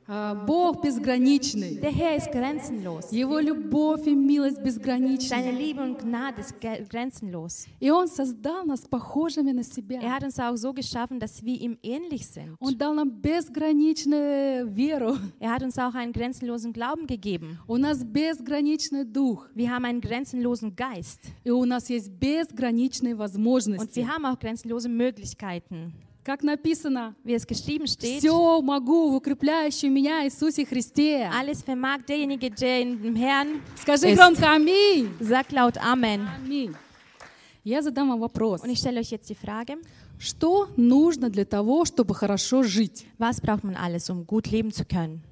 Бог безграничный. Der Herr ist grenzenlos. Его любовь и милость безграничны. Seine Liebe und Gnade ist grenzenlos. И Он создал нас похожими на себя. Er hat uns auch so geschaffen, dass wir ihm ähnlich sind. Он дал нам безграничную веру. Er hat uns auch einen grenzenlosen Glauben gegeben. У нас безграничный дух. Wir haben einen grenzenlosen Geist. И у нас есть безграничные Und возможности. wir haben auch grenzenlose Möglichkeiten. Как написано, Wie es geschrieben steht, все могу в укрепляющем меня Иисусе Христе. alles vermag derjenige, der in dem Herrn Скажи ist. громко аминь. Sagt laut Amen. Аминь. Я задам вам вопрос. Und ich stelle euch jetzt die Frage, Что нужно для того, чтобы хорошо жить? was braucht man alles, um gut leben zu können?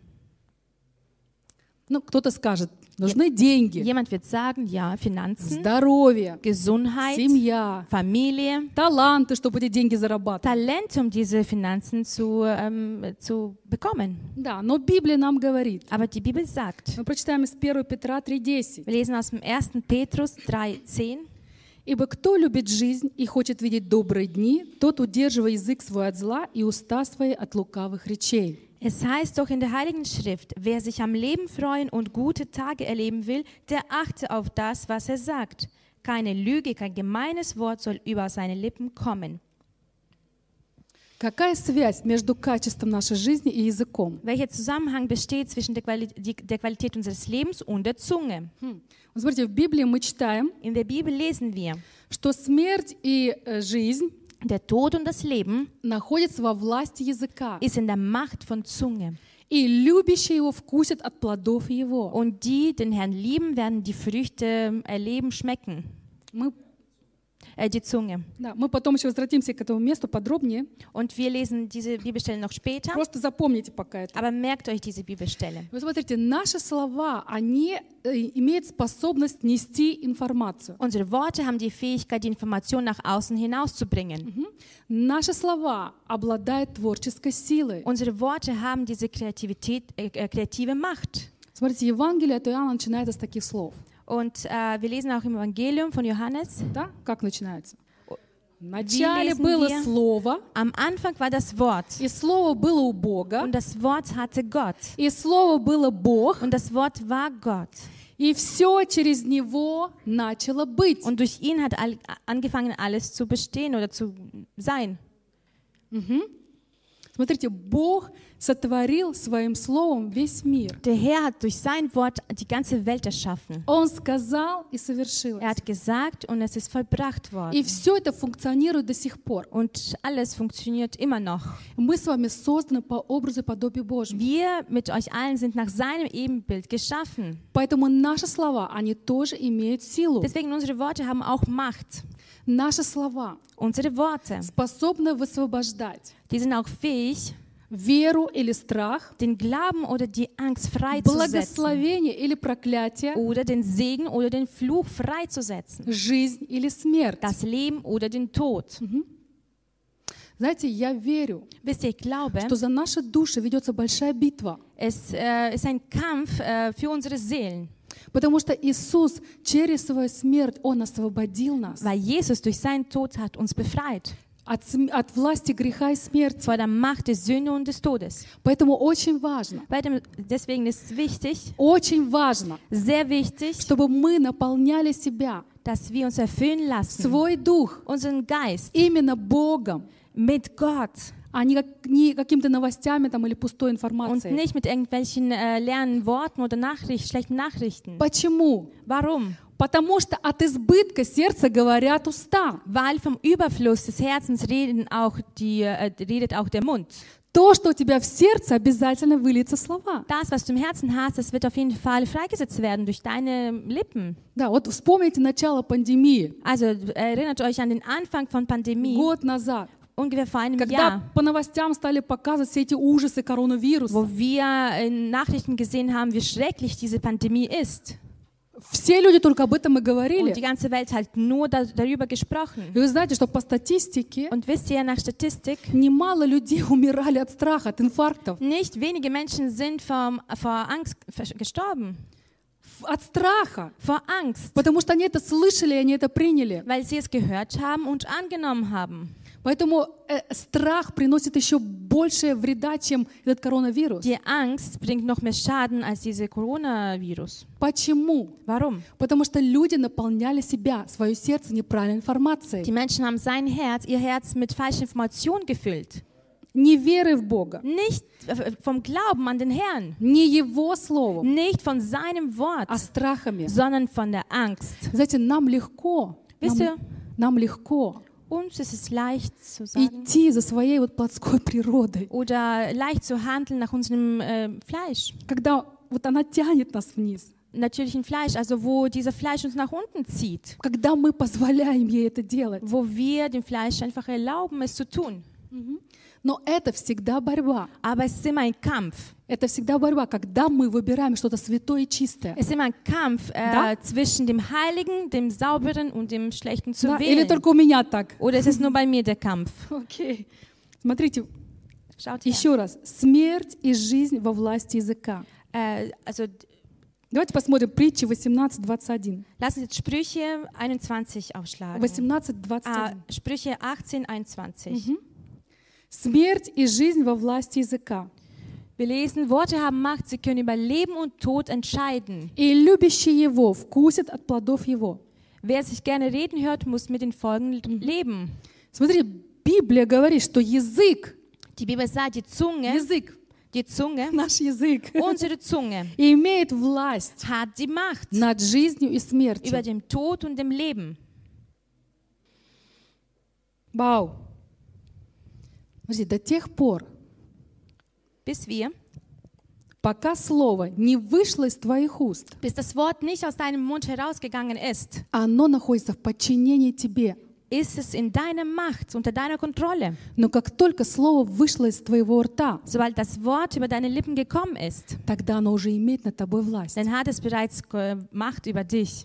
Ну, кто-то скажет, нужны деньги, Jemand wird sagen, ja, Finanzen, здоровье, Gesundheit, семья, Familie, таланты, чтобы эти деньги зарабатывать. Talent, um diese Finanzen zu bekommen. Да, но Библия нам говорит. Aber die Bibel sagt, Мы прочитаем из 1 Петра 3:10. wir lesen aus dem 1. Petrus 3,10, «Ибо кто любит жизнь и хочет видеть добрые дни, тот удерживай язык свой от зла и уста свои от лукавых речей». es heißt doch in der Heiligen Schrift, wer sich am Leben freuen und gute Tage erleben will, der achte auf das, was er sagt. Keine Lüge, kein gemeines Wort soll über seine Lippen kommen. Какая связь между качеством нашей жизни и языком? Welcher Zusammenhang besteht zwischen der Qualität unseres Lebens und der Zunge? Вот смотрите, в Библии мы читаем, In der Bibel lesen wir, что смерть и жизнь der Tod und das Leben находятся во власти языка, ist in der Macht von Zunge. и любящие его вкусят от плодов его. Und die den Herrn lieben, werden die Früchte erleben, schmecken. Die Zunge. Да, мы потом еще возвратимся к этому месту подробнее. Und wir lesen diese Bibelstelle noch später. Просто запомните пока это. Aber merkt euch diese Bibelstelle. Вы смотрите, наши слова, они имеют способность нести информацию. Unsere Worte haben die Fähigkeit, die Information nach außen hinauszubringen. Наши слова обладают творческой силой. Unsere Worte haben diese kreative Macht. Смотрите, Евангелие от Иоанна начинается с таких слов. Und wir lesen auch im Evangelium von Johannes. Да? Как начинается? Вначале было Слово, am Anfang war das Wort. и Слово было у Бога, Und das Wort hatte Gott. и Слово было Бог, Und das Wort war Gott. и все через Него начало быть. Und durch ihn hat angefangen, alles zu bestehen oder zu sein. Смотрите, Бог сотворил своим словом весь мир. Der Herr hat durch sein Wort die ganze Welt erschaffen. Он сказал и совершил. Er hat gesagt und es ist vollbracht worden. И все это функционирует до сих пор. Und alles funktioniert immer noch. Мы с вами созданы по образу и подобию Божьему. Wir mit euch allen sind nach seinem Ebenbild geschaffen. Поэтому наши слова, они тоже имеют силу. Deswegen unsere Worte haben auch Macht. Наши слова Unsere Worte, способны высвобождать die sind auch fähig, веру или страх, den Glauben oder die Angst freizusetzen. благословение или проклятие, Oder den Segen oder den Fluch freizusetzen. жизнь или смерть. Das Leben oder den Tod. Знаете, я верю, Wisst ihr, ich glaube, что за наши души ведется большая битва. es ist ein Kampf für unsere Seelen. Потому что Иисус через свою смерть, Он освободил нас Weil Jesus durch seinen Tod hat uns befreit. от власти греха и смерти. Vor der Macht der Sünde und des Todes. Поэтому очень важно, Deswegen ist es wichtig, очень важно, sehr wichtig, чтобы мы наполняли себя, dass wir uns erfüllen lassen, свой дух, unseren Geist именно Богом, mit Gott а не какими-то новостями там, или пустой und информацией. nicht mit irgendwelchen leeren Worten oder schlechten Nachrichten. Почему? Warum? Потому что от избытка сердца говорят уста. Weil vom Überfluss des Herzens redet auch der Mund. То, что у тебя в сердце, обязательно выльется в слова. Das, was du im Herzen hast, das wird auf jeden Fall freigesetzt werden durch deine Lippen. Да, вот вспомните начало пандемии. Also erinnert euch an den Anfang von Pandemie, Год назад, ungefähr vor einem когда Jahr, по новостям стали показывать все эти ужасы коронавируса. wo wir in Nachrichten gesehen haben, wie schrecklich diese Pandemie ist. Все люди только об этом и говорили. Und die ganze Welt hat nur darüber gesprochen. И вы знаете, что по статистике Und wisst ihr, nach Statistik, немало людей умирали от страха, от инфарктов. nicht wenige Menschen sind vor Angst gestorben. От страха. Vor Angst, Потому что они это слышали, и они это приняли. weil sie es gehört haben und angenommen haben. Поэтому страх приносит еще больше вреда, чем этот коронавирус. Die Angst bringt noch mehr Schaden als diese Coronavirus. Почему? Warum? Потому что люди наполняли себя, свое сердце неправильной информацией. Die Menschen haben ihr Herz mit falschen Informationen gefüllt. Не веры в Бога, Nicht vom Glauben an den Herrn, не Его Словом, nicht von seinem Wort, а страхами. sondern von der Angst. Знаете, нам легко, Wisst ihr, нам легко uns ist es leicht zu sagen идти за своей вот плотской природой, oder leicht zu handeln nach unserem Fleisch, когда вот она тянет нас вниз, natürlichen Fleisch, also wo dieser Fleisch uns nach unten zieht, когда мы позволяем ей это делать. wo wir dem Fleisch einfach erlauben, es zu tun. Но это всегда борьба. Aber es ist immer ein Kampf. Это всегда борьба, когда мы выбираем что-то святое и чистое. Es ist immer ein Kampf zwischen dem Heiligen, dem Sauberen und dem Schlechten zu Да? Или wählen. только у меня так? Oder ist es nur bei mir der Kampf? Окей. Смотрите, Schaut her. еще раз. Смерть и жизнь во власти языка. Also Давайте посмотрим притчи 18:21. lass uns jetzt Sprüche 21 aufschlagen. 18:21. Sprüche 18, 21. Смерть и жизнь во власти языка. Wir lesen, Worte haben Macht, sie können über Leben und Tod entscheiden. И любящий его вкусит от плодов его. Wer sich gerne reden hört, muss mit den Folgen leben. Смотрите, Библия говорит, что язык, Die Bibel sagt, die Zunge, наш язык, unsere Zunge, имеет власть hat die Macht над жизнью и über смертью. dem Tod und dem Leben. Вау! Смотрите, до тех пор, Bis wir, пока слово не вышло из твоих уст, bis das Wort nicht aus deinem Mund herausgegangen ist, оно находится в подчинении тебе. ist es in deiner Macht, unter deiner Kontrolle. Но как только слово вышло из твоего рта, Sobald das Wort über deine Lippen gekommen ist, тогда оно уже имеет над тобой власть. dann hat es bereits Macht über dich.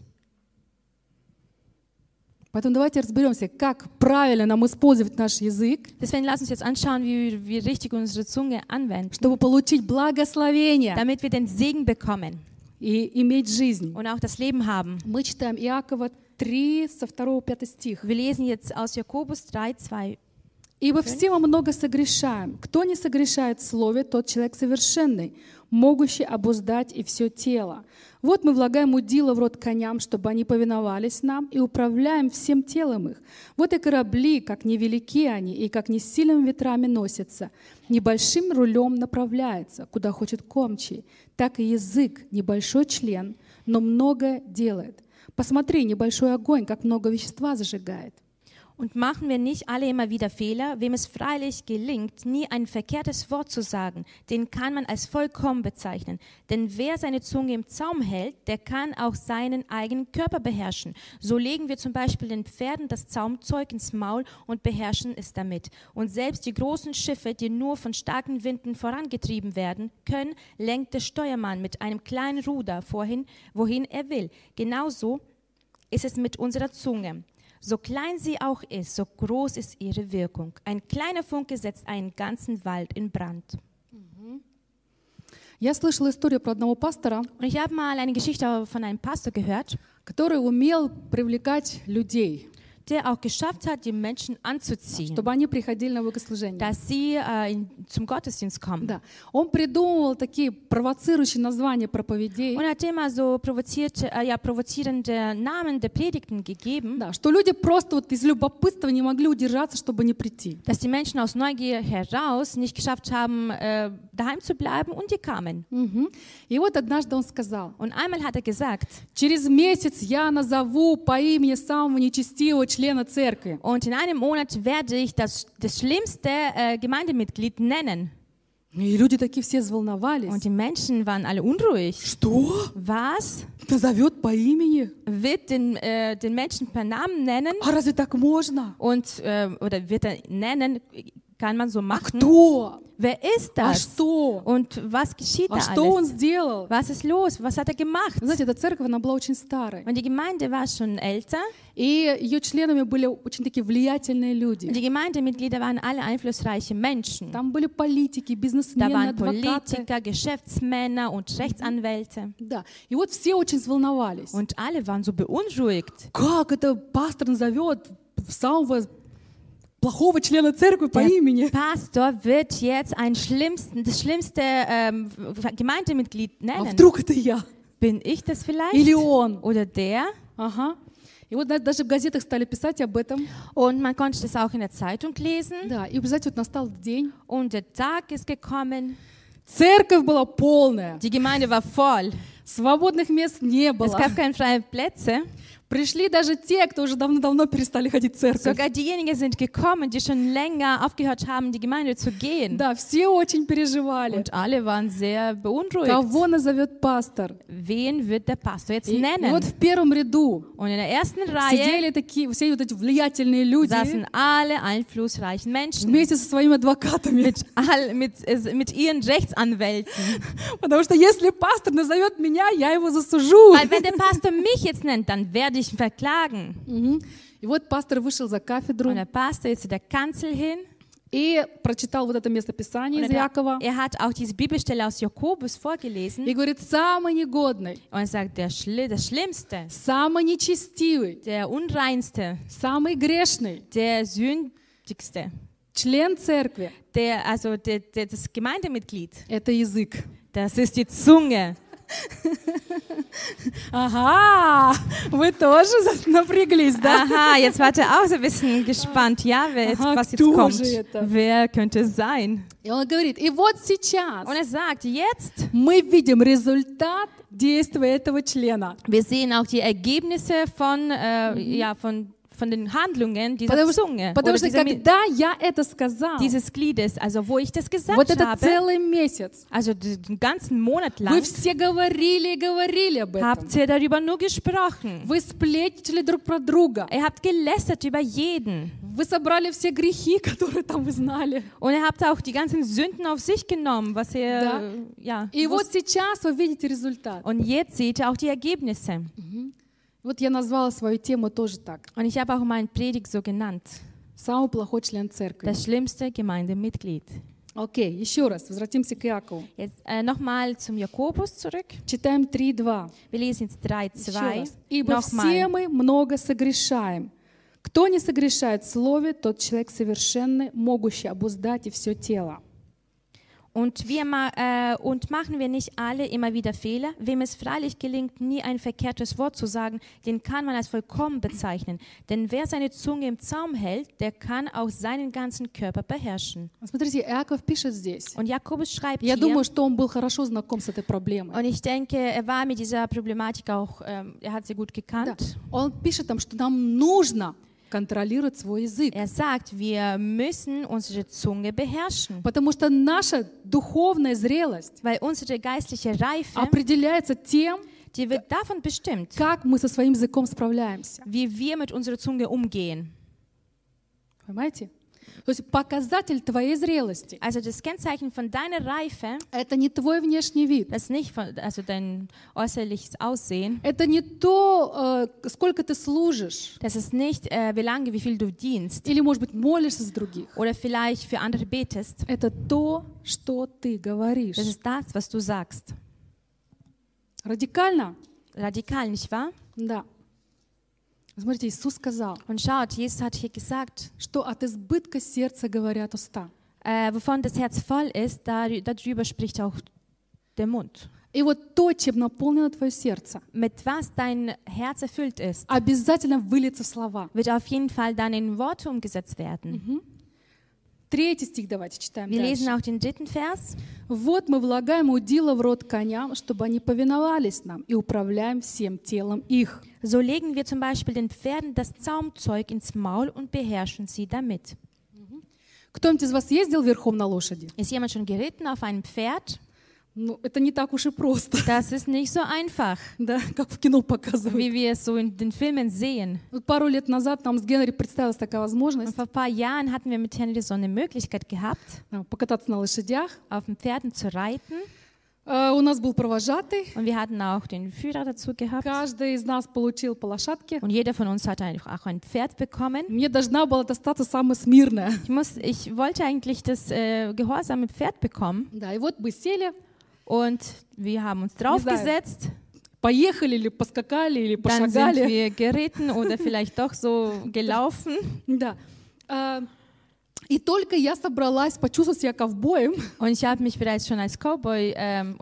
Поэтому давайте разберемся, как правильно нам использовать наш язык, Deswegen lass uns jetzt anschauen, wie wir richtig unsere Zunge anwenden, чтобы получить благословение damit wir den Segen bekommen и иметь жизнь. und auch das Leben haben. Мы читаем Иакова 3, со 2-5 стих. Wir lesen jetzt aus Jakobus 3, 2. «Ибо все мы много согрешаем. Кто не согрешает в слове, тот человек совершенный, могущий обуздать и все тело. Вот мы влагаем удила в рот коням, чтобы они повиновались нам, и управляем всем телом их. Вот и корабли, как невелики они, и как не с сильными ветрами носятся, небольшим рулем направляется, куда хочет кормчий. Так и язык, небольшой член, но много делает. Посмотри, небольшой огонь, как много вещества зажигает». Und machen wir nicht alle immer wieder Fehler? Wem es freilich gelingt, nie ein verkehrtes Wort zu sagen, den kann man als vollkommen bezeichnen. Denn wer seine Zunge im Zaum hält, der kann auch seinen eigenen Körper beherrschen. So legen wir zum Beispiel den Pferden das Zaumzeug ins Maul und beherrschen es damit. Und selbst die großen Schiffe, die nur von starken Winden vorangetrieben werden können, lenkt der Steuermann mit einem kleinen Ruder wohin er will. Genauso ist es mit unserer Zunge. So klein sie auch ist, so groß ist ihre Wirkung. Ein kleiner Funke setzt einen ganzen Wald in Brand. Я слышала историю про одного пастора, Und ich habe mal eine Geschichte von einem Pastor gehört, который умел привлекать людей, der auch geschafft hat, die Menschen anzuziehen, чтобы они приходили на богослужение. dass sie zum Gottesdienst kommen. Да. Он придумывал такие провоцирующие названия проповедей, Und hat immer so provozierende Namen der Predigten gegeben, да, что люди просто вот из любопытства не могли удержаться, чтобы не прийти. dass die Menschen aus Neugier heraus nicht geschafft haben, daheim zu bleiben, und die kamen. И вот однажды он сказал: Und einmal hat er gesagt, через месяц я назову по имени самого нечестивого члена церкви. und in einem Monat werde ich das schlimmste Gemeindemitglied nennen. И люди такие все заволновались. Und die Menschen waren alle unruhig. Что? Was? Назовет по имени? Wird den Menschen per Namen nennen? А разве так можно? Und, oder wird er nennen? Kann man so А machen? кто? Wer ist А das? что? Und was geschieht А da что он alles? сделал? Was ist los? Was hat er gemacht? Знаете, эта церковь, она была очень старой. Und die Gemeinde war schon älter. И ее членами были очень такие влиятельные Und люди. die Gemeindemitglieder waren alle einflussreiche Menschen. Там были политики, Da бизнесмены, waren адвокаты. Politiker, Geschäftsmänner und Rechtsanwälte. Да. И вот все очень взволновались. Und alle waren so beunruhigt. Как это пастор назовет самого плохого члена церкви по Der имени. Pastor wird jetzt das schlimmste Gemeindemitglied А nennen. вдруг это я? Bin ich das vielleicht? Или он? Oder der? Ага. И вот даже в газетах стали писать об этом. Und man konnte das auch in der Zeitung lesen. Да, и, представляете, вот настал день. Und der Tag ist gekommen. Церковь была полная. Die Gemeinde war voll. Свободных мест не Es было. gab keine freien Plätze. Пришли даже те, кто уже давно-давно перестали ходить в церковь. Sogar diejenigen sind gekommen, die schon länger aufgehört haben, in die Gemeinde zu gehen. Да, все очень переживали. Und alle waren sehr beunruhigt. Кого назовет пастор? Wen wird der Pastor jetzt И nennen? вот в первом ряду Und in der ersten Reihe сидели такие, все вот эти влиятельные люди saßen alle einflussreichen Menschen вместе со своими адвокатами. mit ihren Rechtsanwälten. Потому что если пастор назовет меня, я его засужу. Weil wenn der Pastor mich jetzt nennt, dann werde ich ihn verklagen. И вот пастор вышел за кафедру Und der Pastor ist zu der Kanzel hin. и прочитал вот это местописание из Und Якова. er hat auch diese Bibelstelle aus Jakobus vorgelesen. И говорит, самый негодный, Und er sagt, das Schlimmste, самый нечестивый, der Unreinste, самый грешный der Sündigste, член церкви das Gemeindemitglied, – это язык. das ist die Zunge. Ага, вы тоже напряглись, да? Aha, jetzt wart ihr auch so ein bisschen gespannt. Ja, was jetzt кто kommt. же это? Wer könnte es sein? И он говорит, и вот сейчас Und er sagt, jetzt, мы видим результат действия этого члена. wir sehen auch die Ergebnisse von den Handlungen dieser Zunge. Потому Oder что когда я это сказал, dieses Gliedes, also wo ich das gesagt вот этот habe, целый месяц, also den ganzen Monat lang, вы все говорили и говорили об этом. habt ihr darüber nur gesprochen. Вы сплетничали друг про друга. Ihr habt gelästert über jeden. Вы собрали все грехи, которые там вы знали. Und ihr habt auch die ganzen Sünden auf sich genommen, was ihr, И вот сейчас вы видите результат. Und jetzt seht ihr auch die Ergebnisse. Вот я назвала свою тему тоже так. Und ich habe auch meine Predigt so genannt. Самый плохой член церкви. Das schlimmste Gemeindemitglied. Окей, еще раз, возвратимся к Иакову. Jetzt nochmal zum Jakobus zurück. Читаем 3:2. Wir lesen jetzt 3,2. «Ибо все мы много согрешаем. Кто не согрешает в слове, тот человек совершенный, могущий обуздать и все тело». Und machen wir nicht alle immer wieder Fehler? Wem es freilich gelingt, nie ein verkehrtes Wort zu sagen, den kann man als vollkommen bezeichnen. Denn wer seine Zunge im Zaum hält, der kann auch seinen ganzen Körper beherrschen. Смотрите, Иаков пишет здесь. Und Jakobus schreibt Я hier, думаю, что он был хорошо знаком с этой проблемой. und ich denke, er war mit dieser Problematik auch, er hat sie gut Да. gekannt. Он пишет там, что нам нужно контролировать свой язык. Er sagt, wir müssen unsere Zunge beherrschen, Потому что наша духовная зрелость weil unsere geistliche Reife, определяется тем, die wird davon bestimmt, как мы со своим языком справляемся. wie wir mit unserer Zunge umgehen. Понимаете? То есть показатель твоей зрелости Also das Kennzeichen von deiner Reife, – это не твой внешний вид. das ist nicht dein äußerliches Aussehen, Это не то, сколько ты служишь, das ist nicht, wie viel du dienst или, может быть, молишься за других. oder vielleicht für andere betest. Это то, что ты говоришь. Das ist das, was du sagst. Радикально? Radikal, nicht wahr? Да. Смотрите, Иисус сказал, Und schaut, Jesus hat hier gesagt, что от избытка сердца говорят уста. wovon das Herz voll ist, darüber spricht auch der Mund. И вот то, чем наполнено твое сердце, Mit was dein Herz erfüllt ist, обязательно выльется в слова. wird auf jeden Fall dann in Worte umgesetzt werden. 3 стих давайте читаем Wir lesen дальше. auch den 3. Vers. Вот мы влагаем удила в рот коням, чтобы они повиновались нам, и управляем всем телом их. So legen wir zum Beispiel den Pferden das Zaumzeug ins Maul und beherrschen sie damit. Кто-нибудь из вас ездил верхом на лошади? Ist jemand schon geritten auf einem Pferd? Ну, это не так уж и просто, Das ist nicht so einfach, да, как в кино показывают. wie wir es so in den Filmen sehen. Вот пару лет назад нам с Генри представилась такая Und возможность vor ein paar Jahren hatten wir mit Henry so eine Möglichkeit gehabt, покататься на лошадях. auf den Pferden zu reiten. У нас был провожатый. Und wir hatten auch den Führer dazu gehabt. Каждый из нас получил по лошадке. Und jeder von uns hatte auch ein Pferd bekommen. Мне должна была достаться самая смирная. Ich wollte eigentlich das gehorsame Pferd bekommen. Да, и вот мы сели, Und wir haben uns draufgesetzt. поехали или поскакали, или Dann sind пошагали. wir geritten oder vielleicht doch so gelaufen. Да. И только я собралась почувствовать себя ковбоем, Und ich habe mich bereits schon als Cowboy,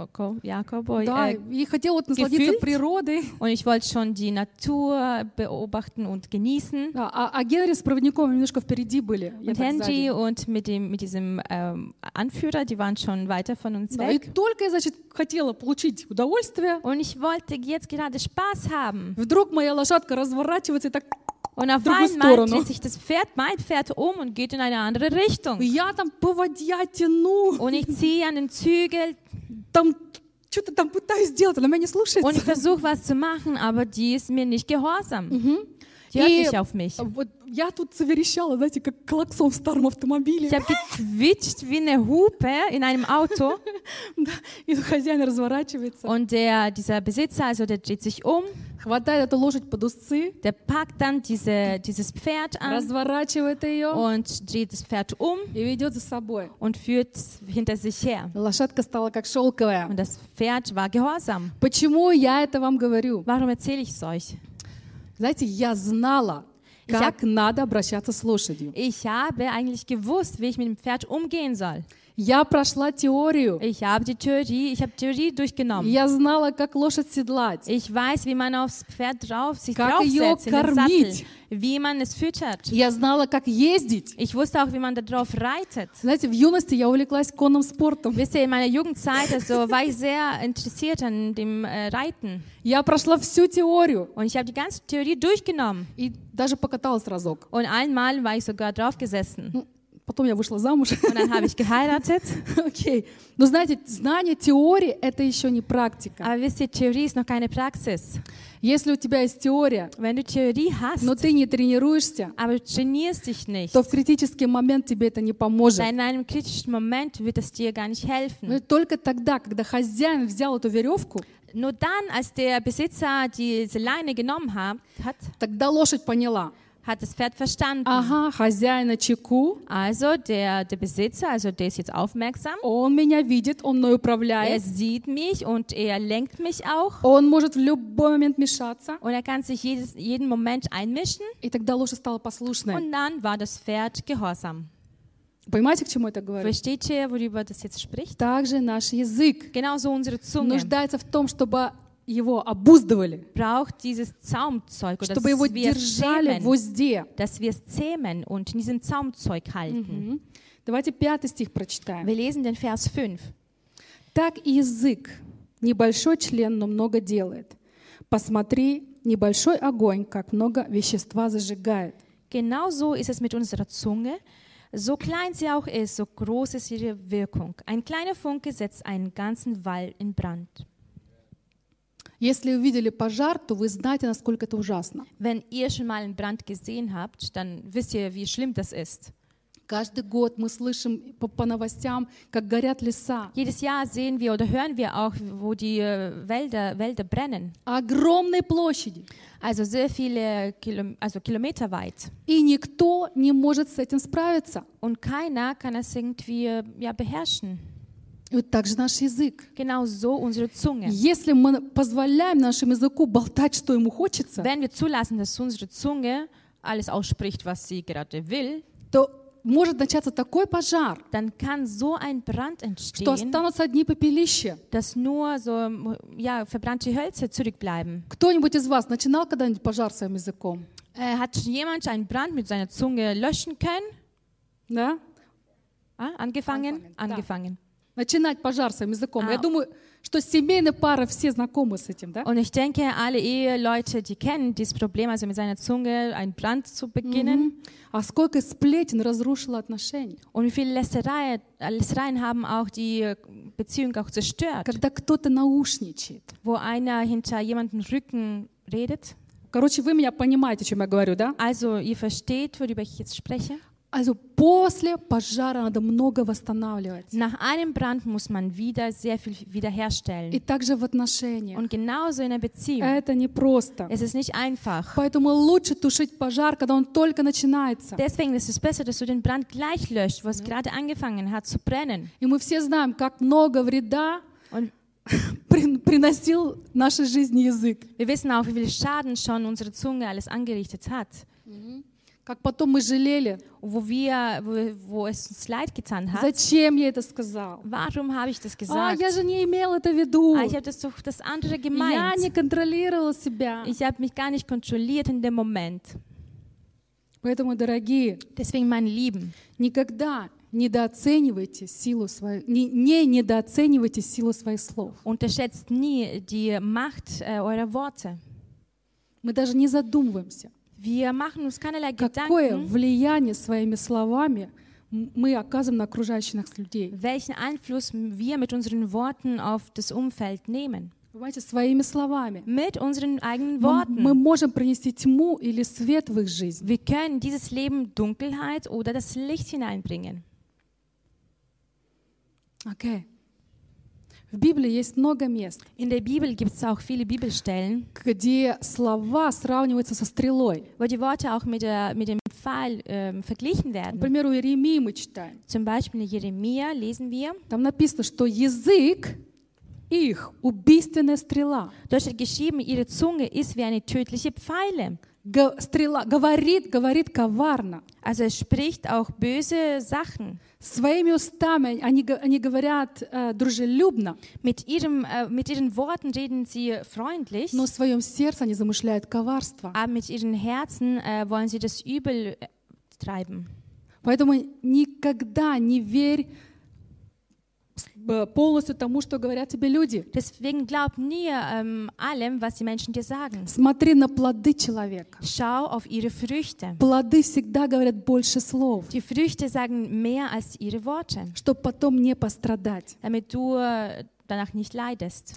Cowboy, да, и хотела вот насладиться gefühlt. природой. Und ich wollte schon die Natur beobachten und genießen. Да, а Генри с проводником немножко впереди были. Я Und так Henry сзади. und mit diesem Anführer, die waren schon weiter von uns Да, и weg. только я, значит, хотела получить удовольствие, Und ich wollte jetzt gerade Spaß haben. вдруг моя лошадка разворачивается и так... Und auf другую einmal сторону. dreht sich mein Pferd um und geht in eine andere Richtung. И я там поводья тяну, Und ich ziehe an den Zügel там что-то там пытаюсь сделать, она меня не und ich слушается. versuche was zu machen, aber die ist mir nicht gehorsam. Die hört И nicht auf mich. вот я тут заверещала, знаете, как клаксон в старом автомобиле. Ich habe gequitscht wie eine Hupe in einem Auto Да, и хозяин разворачивается, und dieser Besitzer, also der dreht sich um, хватает эту лошадь под усы, der packt dann dieses Pferd an разворачивает ее und dreht das Pferd um и ведет за собой. und führt hinter sich her. Лошадка стала как шелковая. Und das Pferd war gehorsam. Почему я это вам говорю? Warum erzähle ich es euch? Знаете, я знала, как надо обращаться с лошадью. Ich habe eigentlich gewusst, wie ich mit dem Pferd umgehen soll. Я прошла теорию. Ich habe Theorie durchgenommen. Я знала, как лошадь седлать. Ich weiß, wie man aufs Pferd sich Как её draufsetzt, in den Sattel, кормить. wie man es füttert. Я знала, как ездить. Ich wusste auch, wie man da drauf reitet. Знаете, в юности я увлеклась конным спортом. Wisst ihr, in meiner Jugendzeit war ich sehr interessiert an dem Reiten. Я прошла всю теорию Und ich habe die ganze Theorie durchgenommen. и даже покаталась разок. Und einmal war ich sogar drauf gesessen. Ну, потом я вышла замуж. Und dann habe ich geheiratet. Окей. Но знаете, знание теории — это еще не практика. Aber wisst ihr, Theorie ist noch keine Praxis. Если у тебя есть теория, Wenn du Theorie hast, но ты не тренируешься, aber du trainierst dich nicht, то в критический момент тебе это не поможет. dann in einem kritischen Moment wird es dir gar nicht Но helfen. только тогда, когда хозяин взял эту веревку, Nur dann, als der Besitzer diese Leine genommen hat, тогда лошадь поняла. hat das Pferd verstanden. Ага, хозяин на чеку, Also der Besitzer, also der ist jetzt aufmerksam. он меня видит, он мной Er управляет, sieht mich und er lenkt mich auch. он может в любой момент мешаться. Und er kann sich jeden Moment einmischen. И тогда лошадь стала послушной. Und dann war das Pferd gehorsam. Понимаете, к чему это говорю? Versteht ihr, worüber das jetzt spricht? Также наш язык Genauso unsere Zunge нуждается в том, чтобы его обуздывали, braucht dieses Zaumzeug, oder чтобы его dass wir es держали в zähmen, узде. dass wir es zähmen und in diesem Zaumzeug halten. Давайте 5 стих прочитаем. Wir lesen den Vers 5. Так и язык, небольшой член, но много делает. Посмотри, небольшой огонь, как много вещества зажигает. Genauso ist es mit unserer Zunge. So klein sie auch ist, so groß ist ihre Wirkung. Ein kleiner Funke setzt einen ganzen Wald in Brand. Если увидели пожар, то вы знаете, насколько это ужасно. Wenn ihr schon mal einen Brand gesehen habt, dann wisst ihr, wie schlimm das ist. Каждый год мы слышим по новостям, как горят леса. Jedes Jahr sehen wir oder hören wir auch, wo die Wälder brennen. Огромные площади. Also sehr viele Kilometer weit. И никто не может с этим справиться. Und keiner kann es irgendwie beherrschen. И вот так же наш язык. Genau so unsere Zunge. Если мы позволяем нашему языку болтать, что ему хочется, Wenn wir zulassen, dass unsere Zunge alles ausspricht, was sie gerade will, то может начаться такой пожар, dann kann so ein Brand что entstehen, останутся одни пепелища. dass nur so verbrannte Hölzer zurückbleiben. Кто-нибудь из вас начинал когда-нибудь пожар своим языком? Hat jemand einen Brand mit seiner Zunge löschen können? Да? Angefangen? Angefangen, да. Angefangen. Начинать пожар своим языком. А. Я думаю, что семейные пары все знакомы с этим, да? Und ich denke, alle Eheleute, die kennen dieses Problem, also mit seiner Zunge einen Brand zu beginnen. А сколько сплетен разрушило отношения. Und wie viele Lästereien haben auch die Beziehung auch zerstört, Когда кто-то наушничает. wo einer hinter jemandem Rücken redet. Короче, вы меня понимаете, о чем я говорю, да? Also ihr versteht, worüber ich jetzt spreche. Also после пожара надо много восстанавливать. Nach einem Brand muss man wieder sehr viel wiederherstellen. И также в отношениях. Und genauso in einer Beziehung. Это непросто. Es ist nicht einfach. Поэтому лучше тушить пожар, когда он только начинается. Deswegen ist es besser, dass du den Brand gleich löscht, wo es gerade angefangen hat zu brennen. И мы все знаем, как много вреда Und приносил нашей жизни язык. wir wissen auch, wie viel Schaden schon unsere Zunge alles angerichtet hat. как потом мы жалели, wo es uns leid getan hat. зачем я это сказал. Warum habe ich das А, gesagt? я же не имел это в виду. Ich habe das doch das andere Я gemeint. не контролировал себя. Ich habe mich gar nicht kontrolliert in dem Moment. Поэтому, дорогие, Deswegen, meine Lieben, никогда недооценивайте силу своих, не недооценивайте силу своих слов. unterschätzt nie die Macht eurer Worte. Мы даже не задумываемся, Wir machen uns keinerlei какое Gedanken, влияние своими словами мы оказываем на окружающих нас людей. welchen Einfluss wir mit unseren Worten auf das Umfeld nehmen. Понимаете, своими словами. Mit unseren eigenen Мы Worten. можем принести тьму или свет в их жизнь. Wir können dieses Leben Dunkelheit oder das Licht hineinbringen. Okay. В Библии есть много мест, In der Bibel gibt es auch viele Bibelstellen, где слова сравниваются со стрелой. wo die Worte auch mit dem Pfahl verglichen werden. Например, у Иеремии мы читаем. Zum Beispiel in Jeremia lesen wir, Там написано, что язык их убийственная стрела. dort steht geschrieben, ihre Zunge ist wie eine tödliche Pfeile. Стрела говорит коварно. Also es spricht auch böse Sachen. Своими устами они говорят дружелюбно, Mit ihren Worten reden sie freundlich, но в своем сердце они замышляют коварство. aber mit ihren Herzen wollen sie das Übel treiben. Поэтому никогда не верь полностью тому, что говорят тебе люди. Deswegen glaub nie allem, was die Menschen dir sagen. Смотри на плоды человека. Schau auf ihre Früchte. Плоды всегда говорят больше слов, Die Früchte sagen mehr als ihre Worte, чтобы потом не пострадать. damit du danach nicht leidest.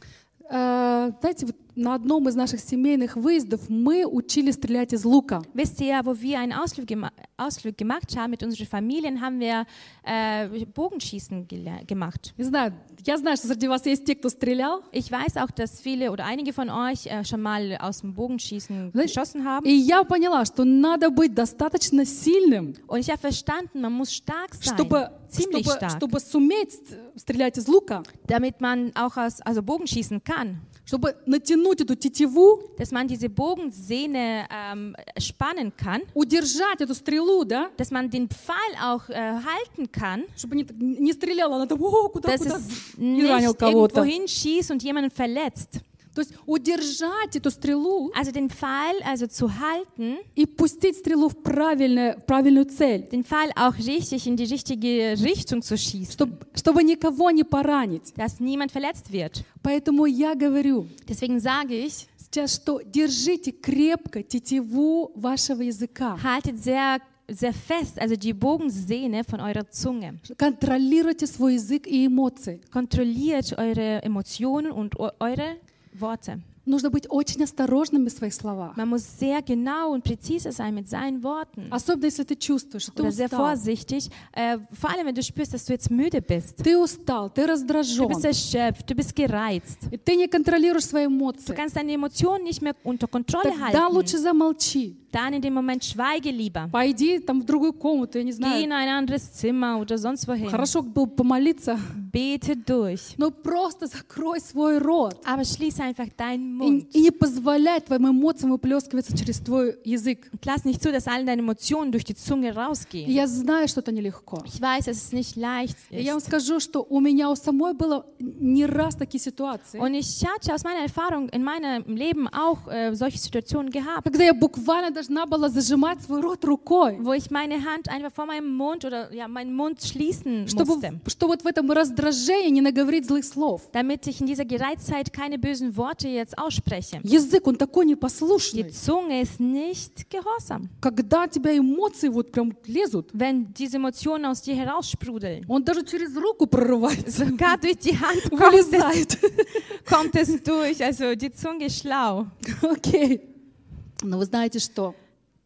Знаете, вот на одном из наших семейных выездов мы учили стрелять из лука. Wisst ihr, wo wir einen Ausflug gemacht haben mit unseren Familien, haben wir Bogenschießen gemacht. Не знаю, я знаю, что среди вас есть те, кто стрелял. Ich weiß auch, dass viele oder einige von euch schon mal aus dem Bogenschießen geschossen haben. И я поняла, что надо быть достаточно сильным, Und ich habe verstanden, man muss stark sein, ziemlich stark, чтобы суметь стрелять из лука, damit man auch also Bogenschießen kann. чтобы натянуть эту тетиву, Dass man diese Bogensehne spannen kann, удержать эту стрелу, да, dass man den Pfeil auch halten kann, чтобы не стреляла, она там, куда, dass куда, es не nicht ранил irgendwo кого-то. hinschießt und jemanden verletzt. То есть удержать эту стрелу Also den Pfeil also zu halten, и пустить стрелу в правильную цель, den Pfeil auch richtig in die richtige Richtung zu schießen, чтобы никого не поранить. dass niemand verletzt wird. Поэтому я говорю Deswegen sage ich, сейчас, что держите крепко тетиву вашего языка. haltet sehr fest, also die Bogensehne von eurer Zunge. Контролируйте свой язык и эмоции. Kontrolliert eure Emotionen und eure Worte. Нужно быть очень осторожными в своих словах. Man muss sehr genau und präzise sein mit seinen Worten. Особенно, если ты чувствуешь, что ты Oder sehr устал. vorsichtig, vor allem wenn du spürst, dass du jetzt müde bist. Ты устал, ты Du раздражен. bist erschöpft, du bist gereizt. И ты не контролируешь свои Du эмоции. kannst deine Emotionen nicht mehr unter Kontrolle Тогда halten. лучше замолчи. Dann in dem Moment schweige lieber. Пойди там в другую комнату, я не Geh знаю. in ein anderes Zimmer oder sonst wohin. Хорошо было бы помолиться, Bete durch. но просто закрой свой рот. Aber schließ einfach deinen Mund. И не позволяй твоим эмоциям выплескиваться через твой язык. Und lass nicht zu, dass all deine Emotionen durch die Zunge И rausgehen. я знаю, что это нелегко. Ich weiß, dass es nicht leicht И я вам ist. скажу, что у меня у самой было не раз такие ситуации, Und ich hatte aus meiner Erfahrung in meinem Leben auch solche Situationen gehabt, когда я буквально должна была зажимать свой рот рукой, wo ich meine Hand einfach vor meinem Mund oder meinen Mund schließen musste, чтобы вот в этом раздражении не наговорить злых слов. damit ich in dieser Gereiztheit keine bösen Worte jetzt ausspreche. Язык, он такой Die непослушный. Zunge ist nicht gehorsam. Когда у тебя эмоции вот прям лезут, Wenn diese Emotionen aus dir heraussprudeln, он даже через руку прорывается, sogar durch die Hand вылезает. kommt es durch. Also die Zunge ist schlau. Окей. Но вы знаете что?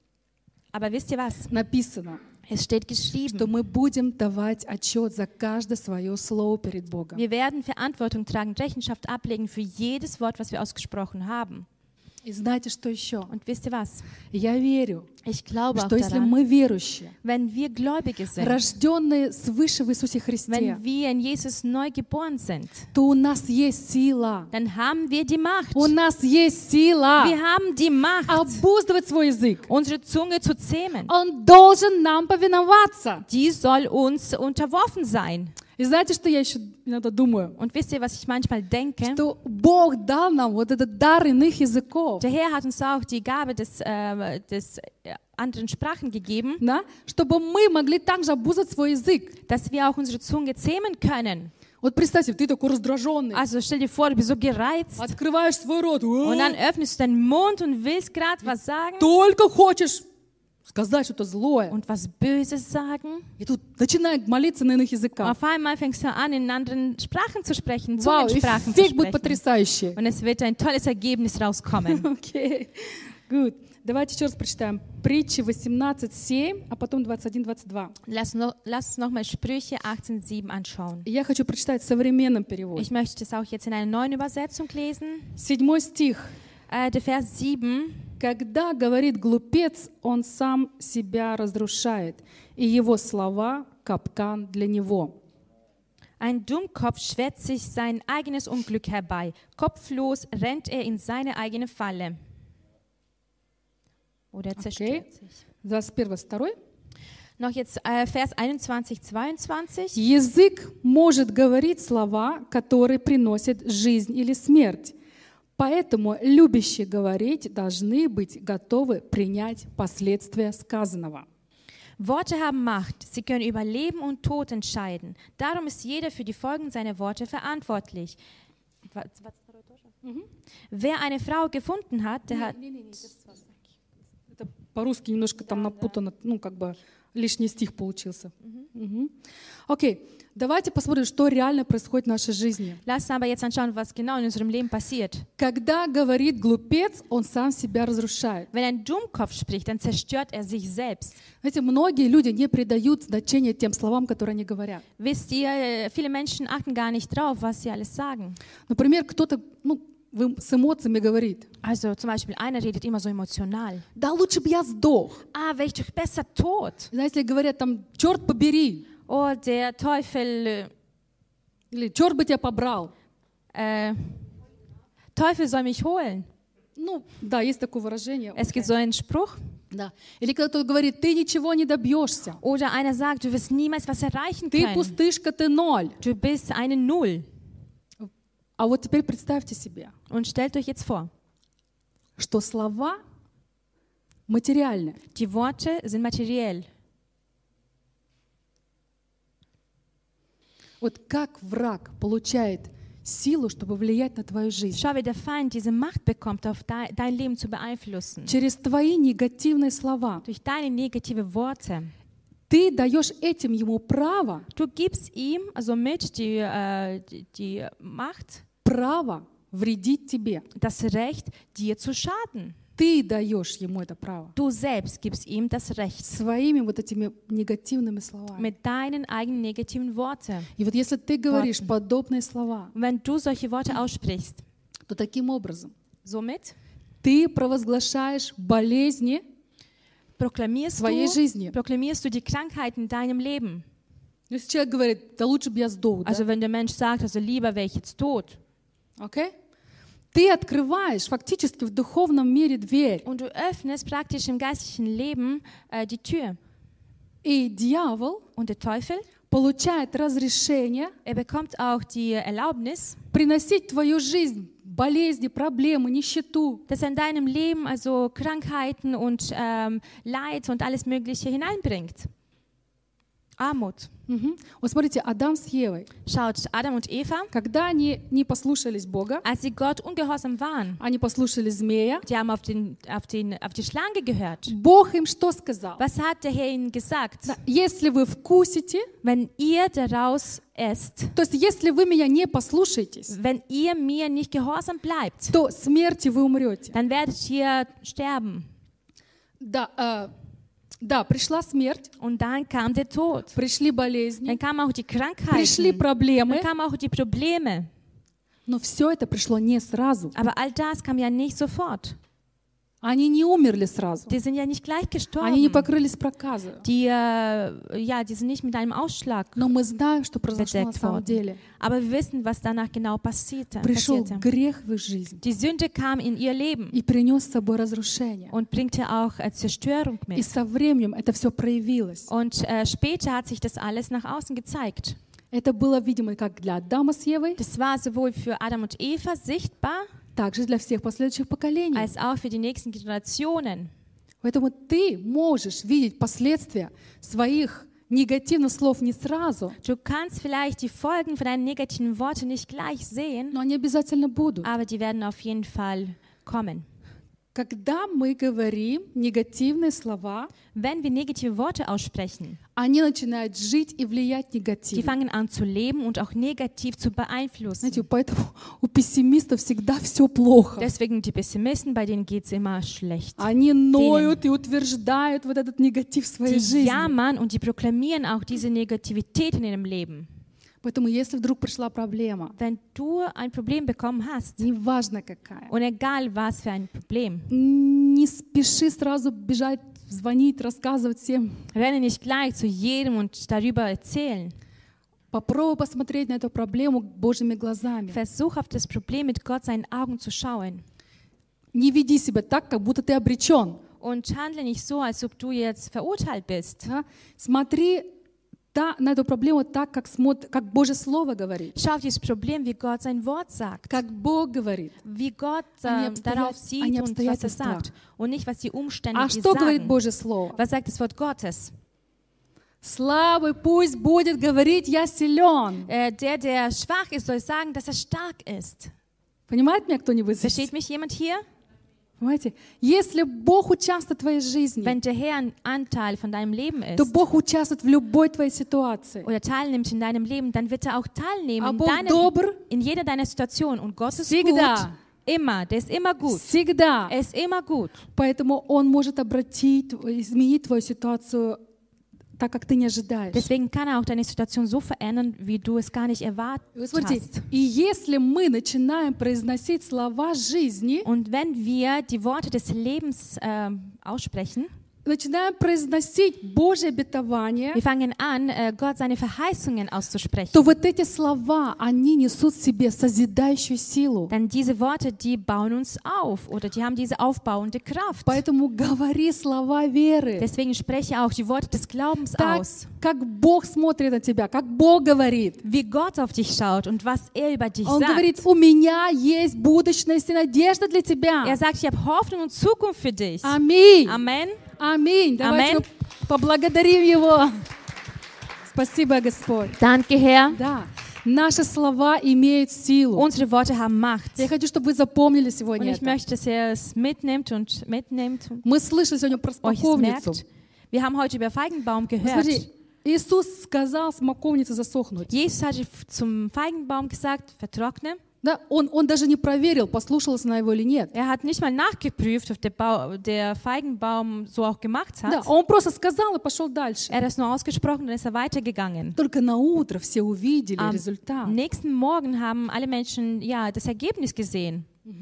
Aber wisst ihr was? Написано, Es steht что geschrieben, мы будем давать отчет за каждое свое слово перед Богом. wir werden Verantwortung tragen, Rechenschaft ablegen für jedes Wort, was wir ausgesprochen haben. И знаете, что еще? Und wisst ihr was? Я верю, Ich glaube auch что если daran, мы верующие, wenn wir Gläubige sind, рожденные свыше в Иисусе Христе, wenn wir in Jesus neu geboren sind, то у нас есть сила. dann haben wir die Macht. У нас есть сила Wir haben die Macht, обуздывать свой язык. unsere Zunge zu zähmen. Он должен нам повиноваться. Die soll uns unterworfen sein. И знаете, что я еще иногда думаю? Und wisst ihr, was ich manchmal denke? Что Бог дал нам вот этот дар иных языков, Der Herr hat uns auch die Gabe des anderen Sprachen gegeben, да? Чтобы мы могли также обуздать свой язык. dass wir auch unsere Zunge zähmen können. Вот представьте, ты такой раздраженный, Also stell dir vor, du bist so gereizt открываешь свой рот, und dann öffnest du deinen Mund und willst gerade was sagen только хочешь сказать что-то злое. und was Böses sagen. И тут начинает молиться на иных языках. Auf einmal fängst du an, in anderen Sprachen zu sprechen, Вау, Zungensprachen zu эффект будет sprechen. потрясающий. Und es wird ein tolles Ergebnis rauskommen. Окей, good. Давайте еще раз прочитаем. Притчи 18:7, а потом 21:22. Lass uns nochmal Sprüche 18,7 anschauen. Я хочу прочитать в современном переводе. Ich möchte es auch jetzt in einer neuen Übersetzung lesen. 7 стих. Der Vers 7. Когда говорит глупец, он сам себя разрушает, и его слова — капкан для него. Ein Dummkopf schwätzt sich sein eigenes Unglück herbei. Kopflos rennt er in seine eigene Falle. Oder zerstört sich. 21, 2. Noch jetzt Vers 21, 22. Язык может говорить слова, которые приносят жизнь или смерть. Поэтому любящие говорить должны быть готовы принять последствия сказанного. Worte haben Macht. Sie können über Leben und Tod entscheiden. Darum ist jeder für die Folgen seiner Worte verantwortlich. Wer eine Frau gefunden hat, der hat... Это по-русски немножко там напутано, ну как бы лишний стих получился. Окей, давайте посмотрим, что реально происходит в нашей жизни. Lass uns aber jetzt anschauen, was genau in unserem Leben passiert. Когда говорит глупец, он сам себя разрушает. Wenn ein Dummkopf spricht, dann zerstört er sich selbst. Знаете, многие люди не придают значения тем словам, которые они говорят. Wisst ihr, viele Menschen achten gar nicht drauf, was sie alles sagen. Например, кто-то с эмоциями говорит: Also zum Beispiel, einer redet immer so emotional. да лучше бы я сдох. Wäre ich doch besser tot. Знаете, говорят там: черт побери. Oh, der Teufel... Или черт бы тебя побрал. Teufel soll mich holen. Ну, да, есть такое выражение. Es gibt so einen Spruch. Да. Или когда кто-то говорит: ты ничего не добьешься. Oder einer sagt, du wirst niemals was erreichen Ты können. пустышка, ты ноль. Du bist eine Null. А вот теперь представьте себе, Und stellt euch jetzt vor, что слова материальны. die Worte sind materiell. Вот как враг получает силу, чтобы влиять на твою жизнь? Schau, wie der Feind diese Macht bekommt, auf dein Leben zu beeinflussen. Через твои негативные слова. Durch deine negative Worte. Ты даешь этим ему право, Du gibst ihm somit die Macht, право вредить тебе. das Recht, dir zu schaden. Ты даешь ему это право. Du selbst gibst ihm das Recht Своими вот этими негативными словами. mit deinen eigenen negativen Worten. И вот если ты говоришь подобные слова, Und wenn du solche Worte aussprichst, то таким образом somit ты провозглашаешь болезни proklamierst своей жизни. du die Krankheiten in deinem Leben. Если человек говорит: да лучше бы я сдох, Also wenn der Mensch sagt, also lieber wäre ich jetzt tot. okay? Ты открываешь фактически в духовном мире дверь. Und du öffnest praktisch im geistlichen Leben die Tür. И дьявол Und der Teufel, получает разрешение bekommt auch die Erlaubnis, приносить в твою жизнь болезни, проблемы, нищету. dass er in deinem Leben also Krankheiten und Leid und alles Mögliche hineinbringt. Armut. Вот смотрите, Адам с Евой, Schaut, Adam und Eva, когда они не послушались Бога, als sie Gott ungehorsam waren, они послушали змея, die haben auf die Schlange gehört. Бог им что сказал? Was hat der Herr ihnen gesagt? Да, если вы вкусите, Wenn ihr daraus esst, то есть если вы меня не послушаетесь, wenn ihr mir nicht gehorsam bleibt, то смерти вы умрете. dann werdet ihr sterben. Да, пришла смерть, Und dann kam der Tod. пришли болезни, Dann kamen auch die пришли Krankheiten. проблемы, Dann kamen auch die Probleme. но все это пришло не сразу. Aber all das kam ja nicht sofort. Они не умерли сразу. Die sind ja nicht gleich Они не gestorben. покрылись проказой. Die sind nicht mit einem Ausschlag Но мы знаем, что произошло на bedeckt самом worden. деле. Aber wir wissen, was danach genau passierte. Пришел грех в их жизнь Die Sünde kam in ihr Leben и принес с собой разрушение. und bringte auch Zerstörung И mit. со временем это все проявилось. Und später hat sich das alles nach außen gezeigt. Это было видимо как для Адама с Евой, Das war sowohl für Adam und Eva sichtbar, так и для всех последующих поколений. als auch für die nächsten Generationen. Поэтому ты можешь видеть последствия своих негативных слов не сразу, Du kannst vielleicht die Folgen von deinen negativen Worten nicht gleich sehen, но они обязательно будут. aber die werden auf jeden Fall kommen. Когда мы говорим негативные слова, Wenn wir negative Worte aussprechen, они начинают жить и влиять die негативно. fangen an zu leben und auch negativ zu beeinflussen. Знаете, поэтому у пессимистов всегда все плохо. Deswegen die Pessimisten, bei denen geht es immer schlecht. Они ноют и утверждают вот этот негатив в своей Die жизни. jammern und die proklamieren auch diese Negativität in ihrem Leben. Поэтому если вдруг пришла проблема, Wenn du ein Problem bekommen hast, неважно какая, und egal was für ein Problem, не спеши сразу бежать, звонить, рассказывать всем. renne nicht gleich zu jedem und darüber erzählen. Попробуй посмотреть на эту проблему Божьими глазами. Versuch auf das Problem mit Gott seinen Augen zu schauen. Не веди себя так, как будто ты обречен. Und handle nicht so, als ob du jetzt verurteilt bist. Да? Смотри на эту проблему так, как Божье Слово говорит, Schau auf dieses Problem, wie Gott sein Wort sagt. как Бог говорит. Wie Gott Они darauf sieht und was er обстоятельства. sagt. Und nicht, was die Umstände А dir что говорит sagen. Божье Слово? Was sagt das Wort Gottes? Слабый пусть будет говорить, я силен. Der schwach ist, soll sagen, dass er stark ist. Понимает меня кто-нибудь здесь? Versteht mich jemand hier? Понимаете? Если Бог участвует в твоей жизни, Wenn der Herr ein Anteil von deinem Leben то ist Бог участвует в любой твоей ситуации. oder teilnimmt in deinem Leben, dann wird er auch А teilnehmen Бог добр in jeder deiner Situationen. Und Gott ist всегда. gut. Immer. Der ist immer gut. Всегда. Er ist immer gut. Поэтому Он может изменить твою ситуацию так, как ты не ожидаешь. Deswegen kann er auch deine Situation so verändern, wie du es gar nicht erwartet Вы смотрите, hast. и если мы начинаем произносить слова жизни, Und wenn wir die Worte des Lebens aussprechen, начинаем произносить Божье обетование, wir fangen an, Gott seine Verheißungen auszusprechen, то вот эти слова, они несут в себе созидающую силу. dann diese Worte, die bauen uns auf oder die haben diese aufbauende Kraft. Поэтому говори слова веры. Deswegen spreche auch die Worte des Glaubens Так, aus, как Бог смотрит на тебя, как Бог говорит. wie Gott auf dich schaut und was er über dich Он sagt. говорит, у меня есть будущность и надежда для тебя. Er sagt, ich habe Hoffnung und Zukunft für dich. Аминь. Amen. Аминь. Давайте Амен. поблагодарим Его. Спасибо, Господь. Danke, Herr. Да, наши слова имеют силу. Unsere Worte haben Macht. Я хочу, чтобы вы запомнили Und сегодня ich это. möchte, dass ihr es mitnimmt und Мы слышали сегодня про euch es смоковницу. merkt. Wir haben heute über Feigenbaum gehört. Смотри, Иисус сказал смоковнице засохнуть. Jesus hatte zum Feigenbaum gesagt, vertrockne. Да, он даже не проверил, послушалась она его или нет. Er hat nicht mal nachgeprüft, ob der Feigenbaum so auch gemacht Да, hat. он просто сказал и пошел дальше. Er hat es nur ausgesprochen und dann ist er weitergegangen. Только на утро все увидели Am результат. nächsten Morgen haben alle Menschen das Ergebnis gesehen.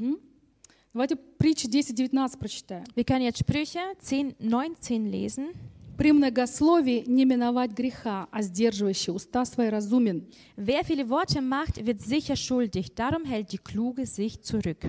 Давайте притчи 10:19 прочитаем. Wir können jetzt Sprüche 10:19 lesen. При многословии не миновать греха, а сдерживающий уста свои разумен. Wer viele Worte macht, wird sicher schuldig. Darum hält die Kluge sich zurück.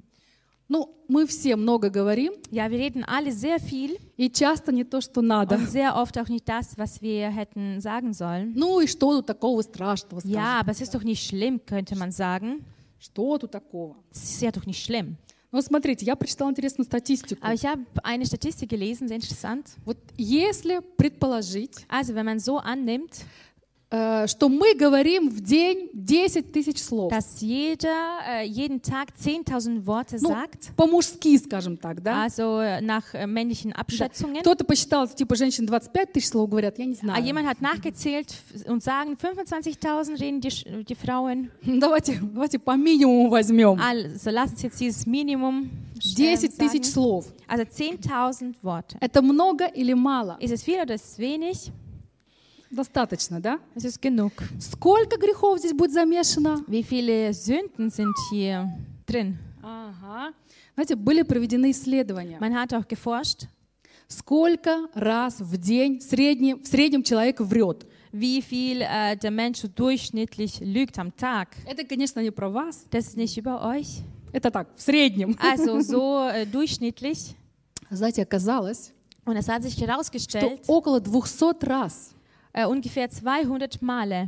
Ну, мы все много говорим, Ja, wir reden alle sehr viel и часто не то, что надо. und sehr oft auch nicht das, was wir hätten sagen sollen. Ну и что тут такого страшного, скажем? Ja, aber es ist doch nicht schlimm, könnte man sagen. Что тут такого? Es ist ja doch nicht schlimm. Ну, смотрите, я прочитала интересную статистику. Aber ich habe eine Statistik gelesen, sehr interessant. Вот если предположить, Also, wenn man so annimmt, что мы говорим в день 10 тысяч слов, dass jeder jeden Tag 10.000 Worte ну, sagt, по-мужски, скажем так, да? also nach männlichen Abschätzungen. Кто-то посчитал, типа, женщины 25 тысяч слов говорят, я не знаю. Jemand hat nachgezählt und sagen, 25.000 reden die Frauen. Давайте по минимуму возьмем. Also lass uns jetzt dieses Minimum 10 тысяч sagen. слов. Also 10.000 Worte. Это много или мало? Ist es viel oder ist es wenig? Достаточно, да? Es ist genug. Сколько грехов здесь будет замешано? Wie viele Sünden sind hier drin? Ага. Да. Знаете, были проведены исследования. Man hat auch geforscht, Сколько раз в день в среднем человек врет? wie viel der Mensch so durchschnittlich lügt am Tag. Это, конечно, не про вас. Das ist nicht über euch. Это так, в среднем. Also so durchschnittlich. Знаете, оказалось, Und es hat sich что herausgestellt, около 200 раз. ungefähr 200 Male.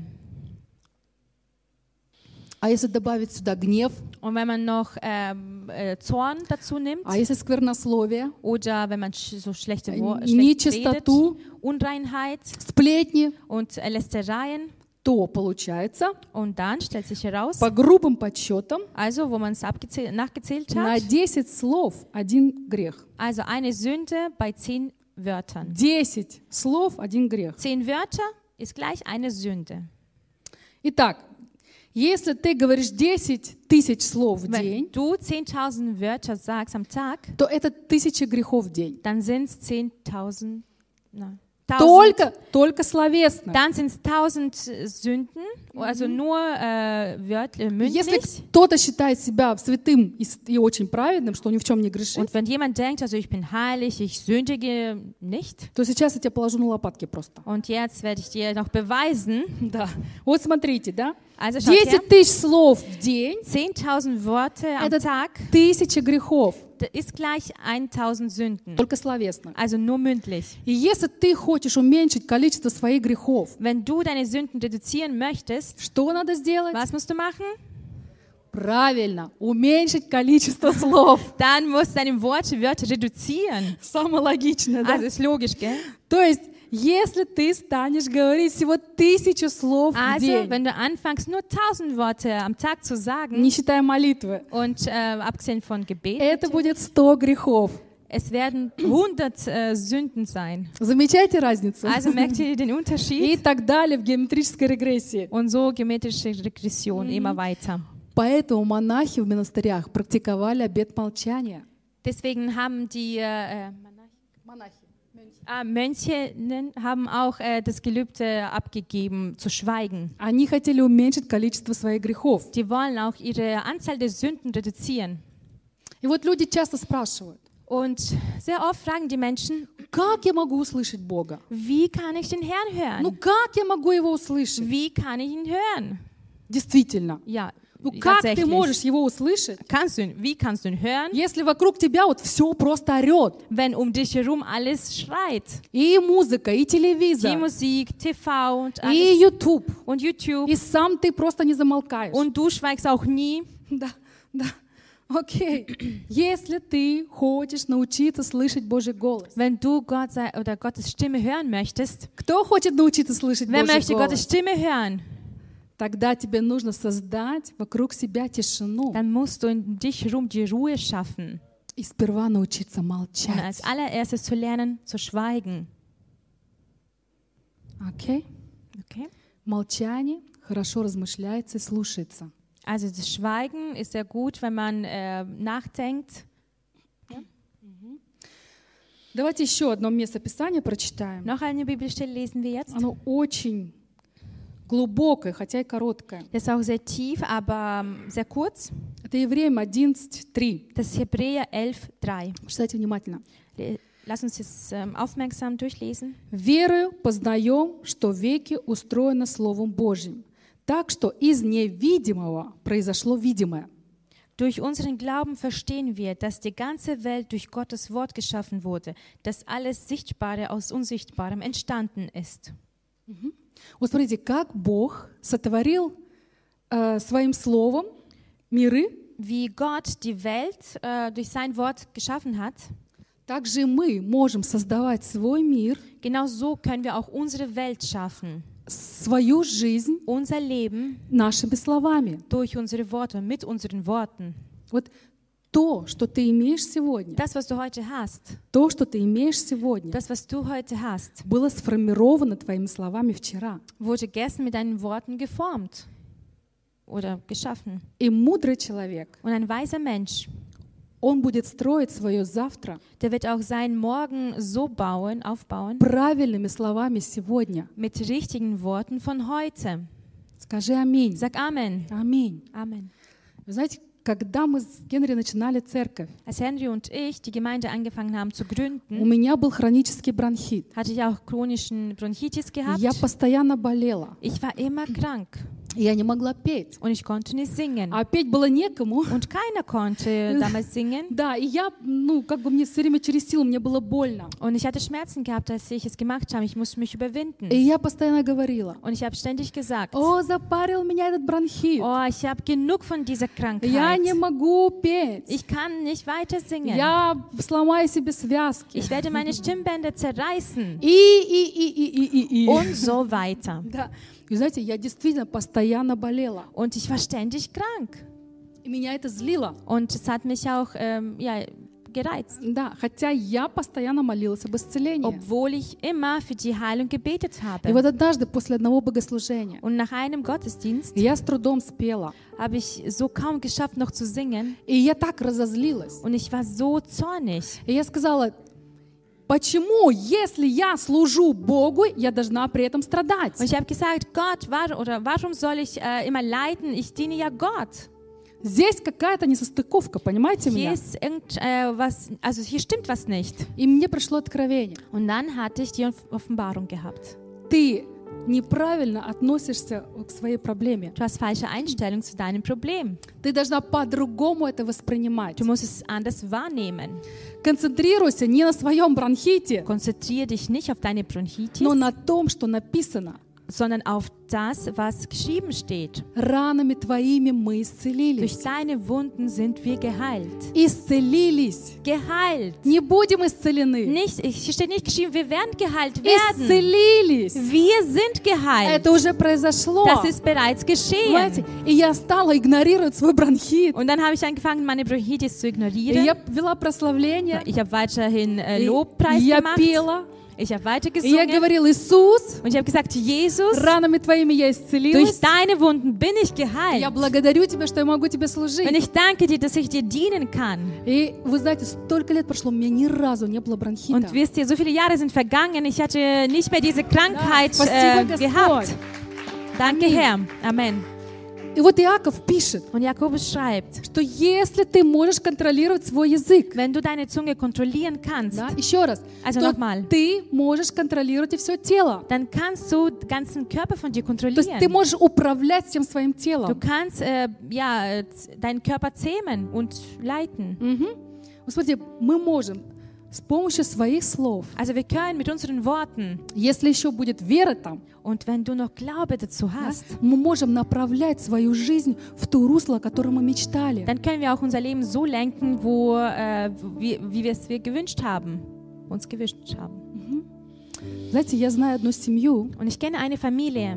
А если добавить сюда гнев, Und wenn man noch Zorn dazu nimmt, а если сквернословие, oder wenn man so schlecht redet, нечистоту, Unreinheit сплетни, und Lästereien, то получается, und dann stellt sich heraus, по грубым подсчетам, also wo man es nachgezählt на hat, 10 слов один грех. also eine Sünde bei 10 Wörtern. 10 слов, один грех. 10 Wörter ist gleich eine Sünde. Итак, если ты говоришь 10 тысяч слов в день, Wenn du 10.000 Wörter sagst am Tag, то это 1000 грехов в день. dann sind es 10.000, nein, 1000. Только словесно. Dann sind es 1000 Sünden, also nur Если mündlich. кто-то считает себя святым и очень праведным, что ни в чем не грешит, Und wenn jemand denkt, also ich bin heilig, ich sündige nicht, то сейчас я тебе положу на лопатки просто. und jetzt werde ich dir noch beweisen. Да. Вот смотрите, да? Also schaut her, 10 тысяч слов в день, 10.000 Worte am это Tag 1000 грехов, das ist gleich 1000 Sünden, только словесно. also nur mündlich. И если ты хочешь уменьшить количество своих грехов, Wenn du deine Sünden reduzieren möchtest, что надо сделать? was musst du machen? Правильно, уменьшить количество слов. Dann musst du deine Wörter reduzieren. Самое логичное, да? Also ist logisch, gell? То есть, если ты станешь говорить всего 1000 слов в Also, день, wenn du anfängst, nur 1000 Worte am Tag zu sagen, не считая молитвы, und abgesehen von Gebet, это будет 100 грехов. es werden 100 Sünden sein. Замечаете разницу? Also merkt ihr den И Unterschied? так далее в геометрической регрессии. Und so geometrische Regression immer weiter. Поэтому монахи в монастырях практиковали обет молчания. Deswegen haben die Mönchinnen haben auch das Gelübde abgegeben, zu schweigen. Они хотели уменьшить количество своих грехов. Die wollen auch ihre Anzahl der Sünden reduzieren. И вот люди часто спрашивают, Und sehr oft fragen die Menschen, как я могу услышать Бога? wie kann ich den Herrn Ну hören? как я могу Его услышать? Wie kann ich ihn hören? Действительно. Ja, Ну как ты можешь tatsächlich. Его услышать, Wie kannst du ihn hören, если вокруг тебя вот все просто орет? wenn um dich herum alles schreit? И музыка, и Die телевизор, Musik, TV und и alles YouTube. und YouTube. И сам ты просто не замолкаешь. Und du schweigst auch nie. Да, да. Окей. Если ты хочешь научиться слышать Божий голос. Wenn du Gottes Stimme hören möchtest, Кто хочет научиться слышать wer Божий möchte Gottes голос? Stimme hören, Тогда тебе нужно создать вокруг себя тишину dann musst du in dich herum die Ruhe schaffen. и сперва научиться Und молчать. als allererstes zu lernen, zu schweigen. Окей? Okay? Молчание хорошо размышляется и слушается. Also das Schweigen ist sehr gut, wenn man nachdenkt. Давайте еще одно место Писания прочитаем. Noch eine Bibelstelle lesen wir jetzt. Оно очень глубокое, хотя и короткое. Das ist auch sehr tief, aber sehr kurz. Это Евреям 11:3. Das ist Hebräer 11,3. Читайте внимательно. Lass uns jetzt aufmerksam durchlesen. «Верою познаем, что веки устроено Словом Божьим, так что из невидимого произошло видимое». Durch unseren Glauben verstehen wir, dass die ganze Welt durch Gottes Wort geschaffen wurde, dass alles Sichtbare aus Unsichtbarem entstanden ist. Вот смотрите, как Бог сотворил своим Словом миры, Wie Gott die Welt durch sein Wort geschaffen hat, так же и мы можем создавать свой мир, genau so können wir auch unsere Welt schaffen. свою жизнь Unser Leben нашими словами. durch unsere Worte, mit unseren Worten. Вот то, что ты имеешь сегодня, Das, was du heute hast, то, что ты имеешь сегодня, das, was du heute hast, было сформировано твоими словами вчера. wurde gestern mit deinen Worten geformt oder geschaffen. И мудрый человек, Und ein weiser Mensch, он будет строить свое завтра der wird auch seinen Morgen so aufbauen, правильными словами сегодня. mit richtigen Worten von heute. Скажи аминь. Sag Amen. Аминь. Amen. Вы знаете, когда мы с Генри начинали церковь, Als Henry und ich die Gemeinde angefangen haben zu у gründen, меня был хронический бронхит. hatte ich auch chronischen Bronchitis gehabt. Я постоянно болела. Ich war immer krank Я не могла петь. und ich konnte nicht singen. А петь было некому. Und keiner konnte damals singen. Да, и я, как бы мне все время через силу, мне было больно. Und ich hatte Schmerzen gehabt, als ich es gemacht habe. Ich musste mich überwinden. И я постоянно говорила: Und ich habe ständig gesagt, «О, запарил меня этот бронхит. oh, ich habe genug von dieser Я Krankheit. не могу петь. Ich kann nicht weiter singen. Я сломаю себе связки». Ich werde meine Stimmbänder zerreißen. И. Und so weiter. Да. И знаете, я действительно постоянно болела. Und ich war ständig krank. И меня это злило. Und es hat mich auch gereizt. Да, хотя я постоянно молилась об исцелении. Obwohl ich immer für die Heilung gebetet И habe. вот однажды после одного богослужения Und nach einem Gottesdienst я с трудом спела. habe ich so kaum geschafft, noch zu singen. И я так разозлилась. Und ich war so zornig. И я сказала: почему, если я служу Богу, я должна при этом страдать? Und ich habe gesagt, Gott, warum soll ich immer leiden? Ich diene ja Gott. Здесь какая-то несостыковка, понимаете Hier меня? ist was, also hier stimmt was nicht. И мне пришло откровение. Und dann hatte ich die Offenbarung gehabt. Ты неправильно относишься к своей проблеме. Du hast falsche Einstellung zu deinem Problem. Ты должна по-другому это воспринимать. Du musst es anders wahrnehmen. Концентрируйся не на своем бронхите, Konzentriere dich nicht auf deine Bronchitis, но на том, что написано. sondern auf das, was geschrieben steht. Ранами твоими мы Durch исцелились. deine Wunden sind wir geheilt. Исцелились. Geheilt. Не будем исцелены. Hier steht nicht geschrieben, wir werden geheilt werden. Исцелились. Wir sind geheilt. Это уже произошло. Das ist bereits geschehen. Понимаете? И я стала игнорировать свой бронхит. Und dann habe ich angefangen, meine Bronchitis zu И ignorieren. я вела прославление. Ich habe weiterhin И Lobpreis я gemacht. пела. Ich habe weiter И я gesungen. говорила: Иисус, Und ich habe gesagt, Jesus, ранами твоими я durch исцелилась. deine Wunden bin ich Я geheilt. благодарю тебя, что я могу тебе Und служить. ich danke dir, dass ich dir dienen kann. И вы знаете, столько лет прошло, у меня ни разу не было бронхита. Und wisst ihr, so viele Jahre sind vergangen. Ich hatte nicht mehr diese Krankheit Спасибо, gehabt. Господь. Danke, Herr. Amen. И вот Иаков пишет, Und Jakobus schreibt, что если ты можешь контролировать свой язык, wenn du deine Zunge kontrollieren kannst, да, еще раз, Also то nochmal. ты можешь контролировать и все тело. dann kannst du den ganzen Körper von dir То есть ты kontrollieren. можешь управлять всем своим Du телом. kannst deinen Körper zähmen und leiten. Вот смотрите, мы можем с помощью своих слов, Also wir können mit unseren Worten, если еще будет вера там, und wenn du noch Glaube dazu да, hast, мы можем направлять свою жизнь в ту русло, о котором мы мечтали. dann können wir auch unser Leben so lenken, wie wir es gewünscht haben, uns gewünscht haben. Знаете, я знаю одну семью, Und ich kenne eine Familie,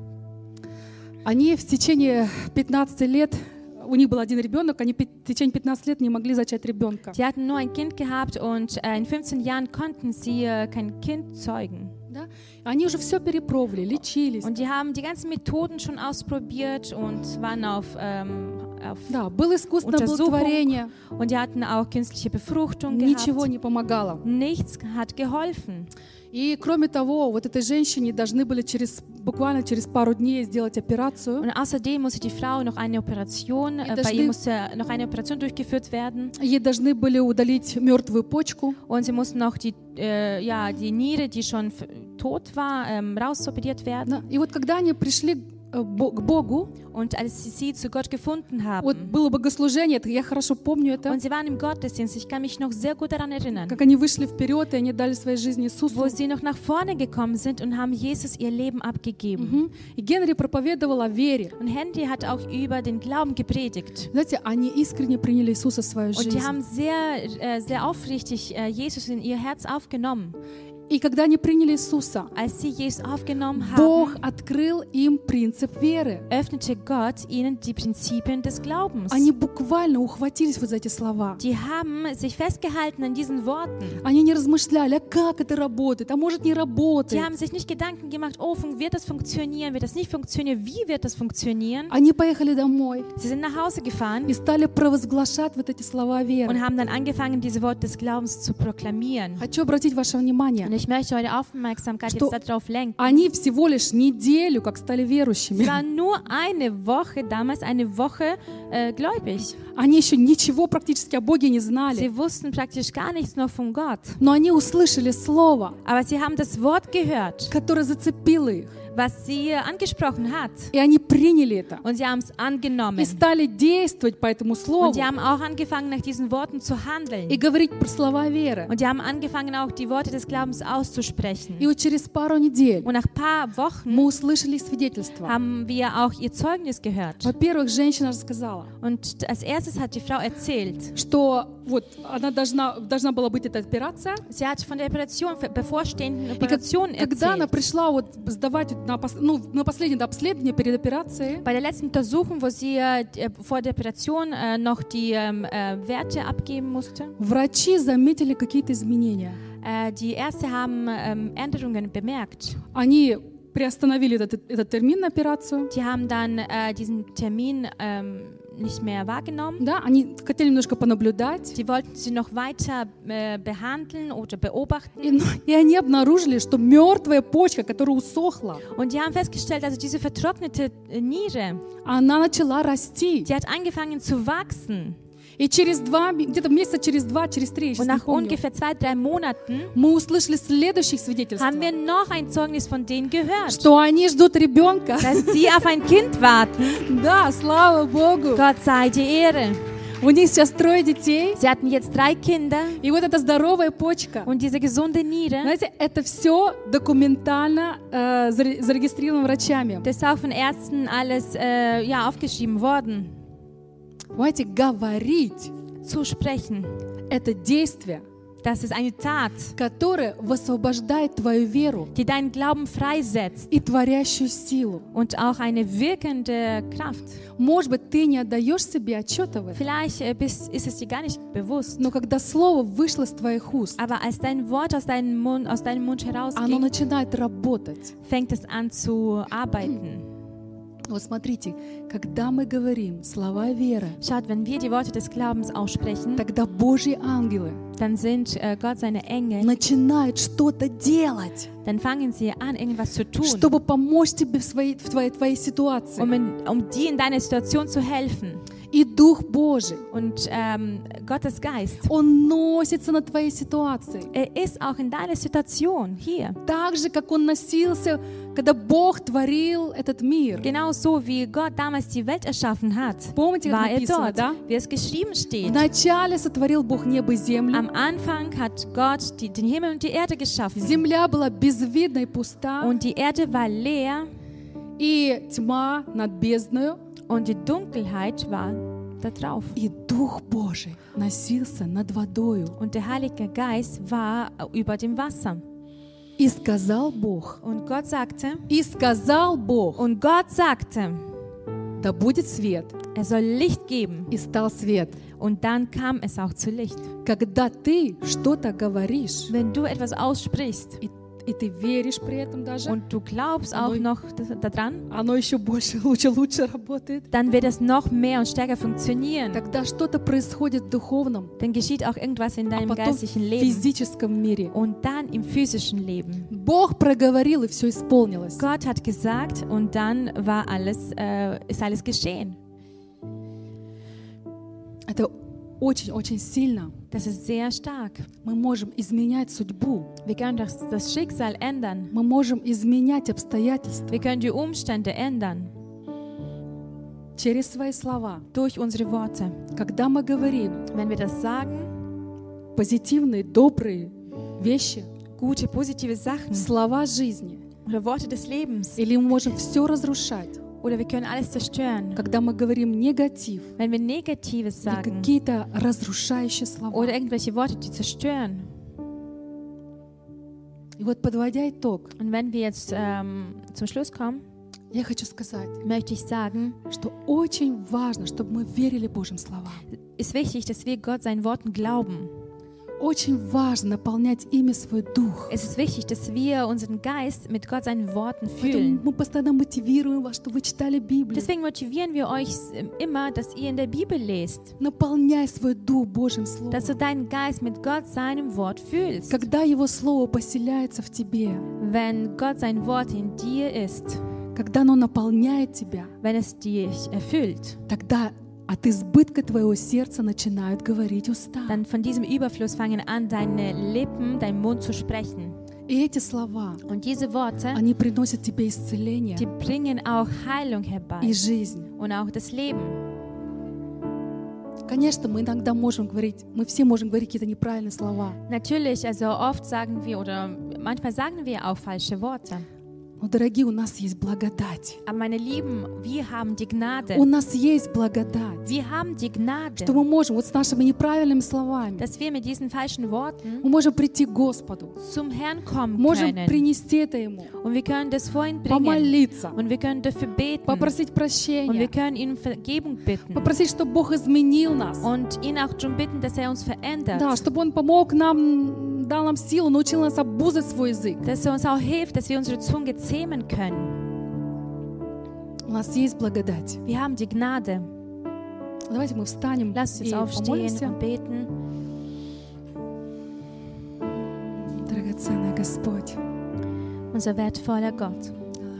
они в течение 15 лет, у них был один ребенок, они в течение 15 лет не могли зачать ребенка. die hatten nur ein Kind gehabt und in 15 Jahren konnten sie kein Kind zeugen. Да? Они уже все перепробовали, лечились. Und die haben die ganzen Methoden schon ausprobiert und waren auf Да, было искусственное Untersuchung. оплодотворение, und die hatten auch künstliche Befruchtung ничего gehabt. не помогало. Nichts hat geholfen. И кроме того, вот этой женщине должны были буквально через пару дней сделать операцию. Und außerdem musste die Frau noch eine Operation, bei ihr musste noch eine Operation durchgeführt werden. Ей должны были удалить мертвую почку. Und sie mussten noch die Niere, die schon tot war, rausoperiert werden. Да. И вот когда они пришли к Богу, Und als sie zu Gott gefunden haben, вот было богослужение, я хорошо помню это, und sie waren im Gottesdienst, ich kann mich noch sehr gut daran erinnern, как они вышли вперед, и они дали своей жизни Иисусу. wo sie noch nach vorne gekommen sind und haben Jesus ihr Leben abgegeben. И Генри проповедовал о вере. Und Henry hat auch über den Glauben gepredigt. Знаете, они искренне приняли Иисуса в свою Und жизнь. die haben sehr aufrichtig Jesus in ihr Herz aufgenommen. И когда они приняли Иисуса, Als sie Jesus aufgenommen Бог haben, открыл им принцип веры. öffnete Gott ihnen die Prinzipien des Glaubens. Они буквально ухватились вот за эти слова. Die haben sich festgehalten an diesen Worten. Они не размышляли, а как это работает, а может не Die работает. haben sich nicht Gedanken gemacht, oh, wird das funktionieren, wird das nicht funktionieren, wie wird das funktionieren? Они поехали домой Sie sind nach Hause gefahren и стали провозглашать вот эти слова веры. und haben dann angefangen, diese Worte des Glaubens zu proklamieren. Хочу обратить ваше внимание, Und ich möchte eure Aufmerksamkeit Что- jetzt darauf lenken. они всего лишь неделю как стали Es верующими. war nur eine Woche, damals eine Woche, gläubig. Они еще ничего практически о Боге не знали. Sie wussten praktisch gar nichts noch von Gott. Но они услышали Слово, Aber sie haben das Wort gehört, которое зацепило их. was sie angesprochen hat. И они приняли это. Und sie haben es И angenommen. стали действовать по этому Слову. Und sie haben auch angefangen, nach diesen Worten zu handeln. И говорить про слова веры. Und die haben angefangen, auch die Worte des Glaubens auszusprechen. И вот через пару недель Und nach ein paar Wochen мы услышали свидетельство. haben wir auch ihr Zeugnis gehört. Во-первых, женщина рассказала, Und als erstes hat die Frau erzählt, что вот она должна была быть эта операция. sie hat von der Operation, bevorstehenden И Operation когда она erzählt. пришла вот сдавать на последнее обследование перед операцией, Bei der letzten Untersuchung, wo sie vor der Operation noch die Werte abgeben musste, врачи заметили какие-то изменения. die Ärzte haben Änderungen bemerkt. Они приостановили этот термин на операцию. Die haben dann diesen Termin nicht mehr wahrgenommen. Да, они хотели немножко понаблюдать. Sie wollten sie noch weiter behandeln oder beobachten. И они обнаружили, что мертвая почка, которая усохла, Und die haben festgestellt, also diese vertrocknete Niere, она начала расти. die hat angefangen zu wachsen. И где-то месяца через 2, через 3, я сейчас Und не nach помню, ungefähr 2-3 Monaten мы услышали следующих свидетельств, haben wir noch ein Zeugnis von denen gehört, что они ждут ребенка. dass sie auf ein Kind warten. Да, слава Богу. Gott sei die Ehre. У них сейчас 3 детей. Sie hatten jetzt 3 Kinder И вот эта здоровая почка. und diese gesunde Niere, Знаете, это все документально зарегистрировано врачами. das ist auch von Ärzten alles aufgeschrieben worden. Понимаете, говорить Zu sprechen, – это действие, das ist eine Tat, которое высвобождает твою веру die deinen Glauben freisetzt и творящую силу. und auch eine wirkende Kraft. Может быть, ты не отдаешь себе отчета в этом, Vielleicht ist es dir gar nicht bewusst, но когда слово вышло с твоих уст, aber als dein Wort aus deinem Mund оно herausgeht, начинает работать. fängt es an zu arbeiten. Вот смотрите, когда мы говорим слова веры, Schaut, wenn wir die Worte des Glaubens aussprechen, тогда Божьи ангелы dann sind Gott seine Engel, начинают что-то делать, dann fangen sie an, irgendwas zu tun, чтобы помочь тебе в твоей ситуации. um dir in deiner Situation zu helfen. И Дух Божий, Und Gottes Geist, Он носится над твоей ситуацией. ist auch in deiner Situation hier. Так же, как Он носился, когда Бог творил этот мир. Genauso wie Gott damals die Welt erschaffen hat, Помните, как war написано, dort, да? wie es geschrieben steht. Вначале сотворил Бог небо и землю. Am Anfang hat Gott den Himmel und die Erde geschaffen. Земля была безвидна и пуста, Und die Erde war leer и тьма над бездною. und die Dunkelheit war da drauf. И Дух Божий носился над водою. Und der Heilige Geist war über dem Wasser. И сказал Бог, Und Gott sagte, und Gott sagte, да будет свет. er soll Licht geben. И стал свет. Und dann kam es auch zu Licht. Когда ты что-то говоришь, Wenn du etwas aussprichst и ты веришь при этом даже, und du glaubst auch noch daran, оно еще больше, лучше работает. dann wird es noch mehr und stärker funktionieren. Тогда что-то происходит в духовном, Dann geschieht auch irgendwas in а deinem потом в geistlichen Leben физическом мире. und dann im physischen Leben. Бог проговорил, и все исполнилось. Gott hat gesagt und dann ist alles geschehen. Это очень-очень сильно. Das ist sehr stark. Мы можем изменять судьбу. Wir können das Schicksal ändern. Мы можем изменять обстоятельства Wir können die Umstände ändern через свои слова. durch unsere Worte. Когда мы говорим Wenn wir das sagen, позитивные, добрые вещи, gute, positive Sachen слова жизни, oder Worte des Lebens, или мы можем все разрушать, oder wir können alles zerstören. когда мы говорим негатив, Wenn wir Negatives или sagen какие-то разрушающие слова. oder irgendwelche Worte, die zerstören. И вот, подводя итог, Und wenn wir jetzt zum Schluss kommen, я хочу сказать, möchte ich sagen, что очень важно, чтобы мы верили Божьим словам. ist wichtig, dass wir Gott seinen Worten glauben. Очень важно наполнять ими свой дух. Es ist wichtig, dass wir unseren Geist mit Gott seinen Worten Поэтому füllen. мы постоянно мотивируем вас, чтобы вы читали Библию. Deswegen motivieren wir euch immer, dass ihr in der Bibel lest, Наполняй свой дух Божьим Словом. dass du deinen Geist mit Gott seinem Wort füllst. Когда Его Слово поселяется в тебе, Wenn Gott sein Wort in dir ist, когда оно наполняет тебя, wenn es dich erfüllt, тогда от избытка твоего сердца начинают говорить уста. dann von diesem Überfluss fangen an, deine Lippen, dein Mund zu sprechen. И эти слова, Und diese Worte, они приносят тебе исцеление die bringen auch Heilung herbei и жизнь. und auch das Leben. Конечно, мы иногда можем говорить, мы все можем говорить какие-то неправильные слова. Natürlich, also oft sagen wir oder manchmal sagen wir auch falsche Worte. Но, дорогие, у нас есть благодать. Aber meine Lieben, wir haben die Gnade. У нас есть благодать, Wir haben die Gnade, что мы можем вот с нашими неправильными словами, dass wir mit diesen falschen Worten мы можем прийти к Господу, zum Herrn kommen можем können. принести это Ему, Und wir können das vor ihn bringen. помолиться, Und wir können dafür beten. попросить Und wir прощения, können ihn um Vergebung bitten. попросить, чтобы Бог изменил нас. Und ihn auch darum bitten, dass er uns verändert. Да, чтобы Он помог нам, дал нам силу, научил нас обузать свой язык. Dass er uns auch hilft, dass wir unsere Zunge zähmen können. У нас есть благодать. Wir haben die Gnade. Давайте мы встанем Lasst uns и aufstehen помолимся. und beten. Драгоценный Господь. Unser wertvoller Gott,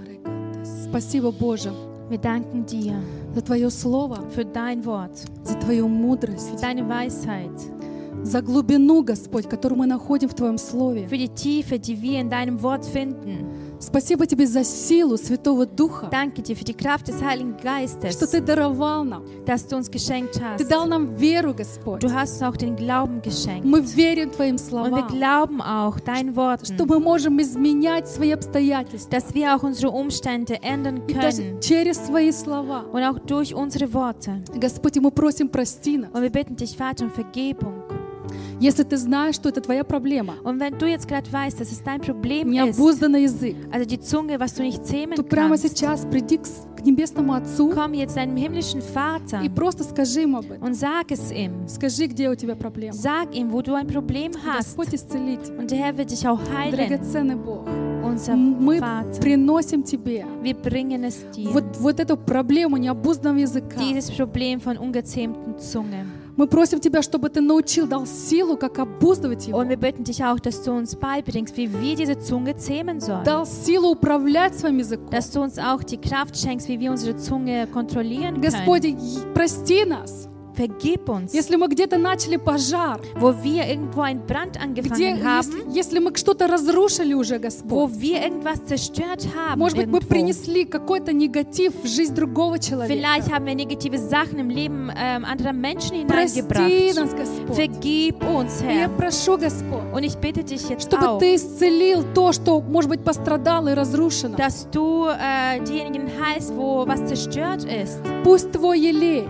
Спасибо, Боже, wir danken dir за Твое Слово, für dein Wort, за Твою für мудрость, deine Weisheit, за глубину, Господь, которую мы находим в Твоем Слове. für die Tiefe, die wir in deinem Wort finden. Спасибо Тебе за силу Святого Духа, Danke dir für die Kraft des Heiligen Geistes, что Ты даровал нам. dass du uns geschenkt Ты hast. дал нам веру, Господь. Du hast uns auch den Glauben geschenkt. Мы верим Твоим Und wir словам, glauben auch deinen Worten, что мы можем изменять свои обстоятельства. dass wir auch unsere Umstände ändern И даже können. через свои слова. Und auch durch unsere Worte. Господь, и мы просим, прости нас. Und wir bitten dich, Vater, um Vergebung. Если Ты знаешь, что это Твоя проблема, Und wenn du jetzt gerade weißt, dass es dein Problem ist, необузданный язык, also die Zunge, was du nicht zähmen то прямо kannst, сейчас приди к Небесному Отцу komm jetzt deinem himmlischen Vater и просто скажи Ему об этом. und sag es ihm. Скажи, где у тебя проблема. Sag ihm, wo du ein Problem hast. Господь исцелитель, Und der Herr wird dich auch heilen, драгоценный Бог. unser Мы Vater. приносим Тебе Wir bringen es dir. вот эту проблему необузданного языка. Dieses Problem von ungezähmten Zunge. Мы просим Тебя, чтобы Ты научил, дал силу, как обуздывать его. Und wir bitten dich auch, dass du uns beibringst, wie wir diese Zunge zähmen sollen. Дал силу управлять своим языком. Dass du uns auch die Kraft schenkst, wie wir unsere Zunge kontrollieren Господи, können. прости нас, Vergib uns, если мы где-то начали пожар, wo wir irgendwo einen Brand angefangen haben, если мы что-то разрушили уже, wo Господь. wir irgendwas zerstört haben. Может быть, мы Irgendwo. принесли какой-то негатив в жизнь другого человека. Vielleicht haben wir negative Sachen im Leben anderer Menschen Прости hineingebracht. нас, Господь. Vergib uns, И я Herr. прошу, Господь, Und ich bitte dich jetzt чтобы auch, Ты исцелил то, что, может быть, пострадало и разрушено. dass du diejenigen heilst, wo was zerstört ist. Пусть Твой елей,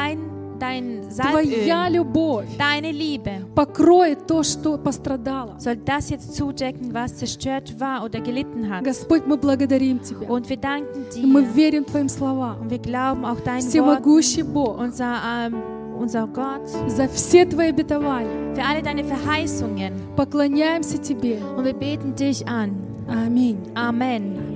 Dein Твоя Salböl, любовь deine Liebe покроет то, что пострадало. soll das jetzt zudecken, was zerstört war oder gelitten hat. Господь, мы благодарим Тебя. Und wir danken И мы dir верим Твоим словам. und wir glauben auch dein Wort, Всемогущий Бог, unser Gott, за все Твои обетования für alle deine Verheißungen. поклоняемся Тебе. Und wir beten dich an. Аминь. Amen.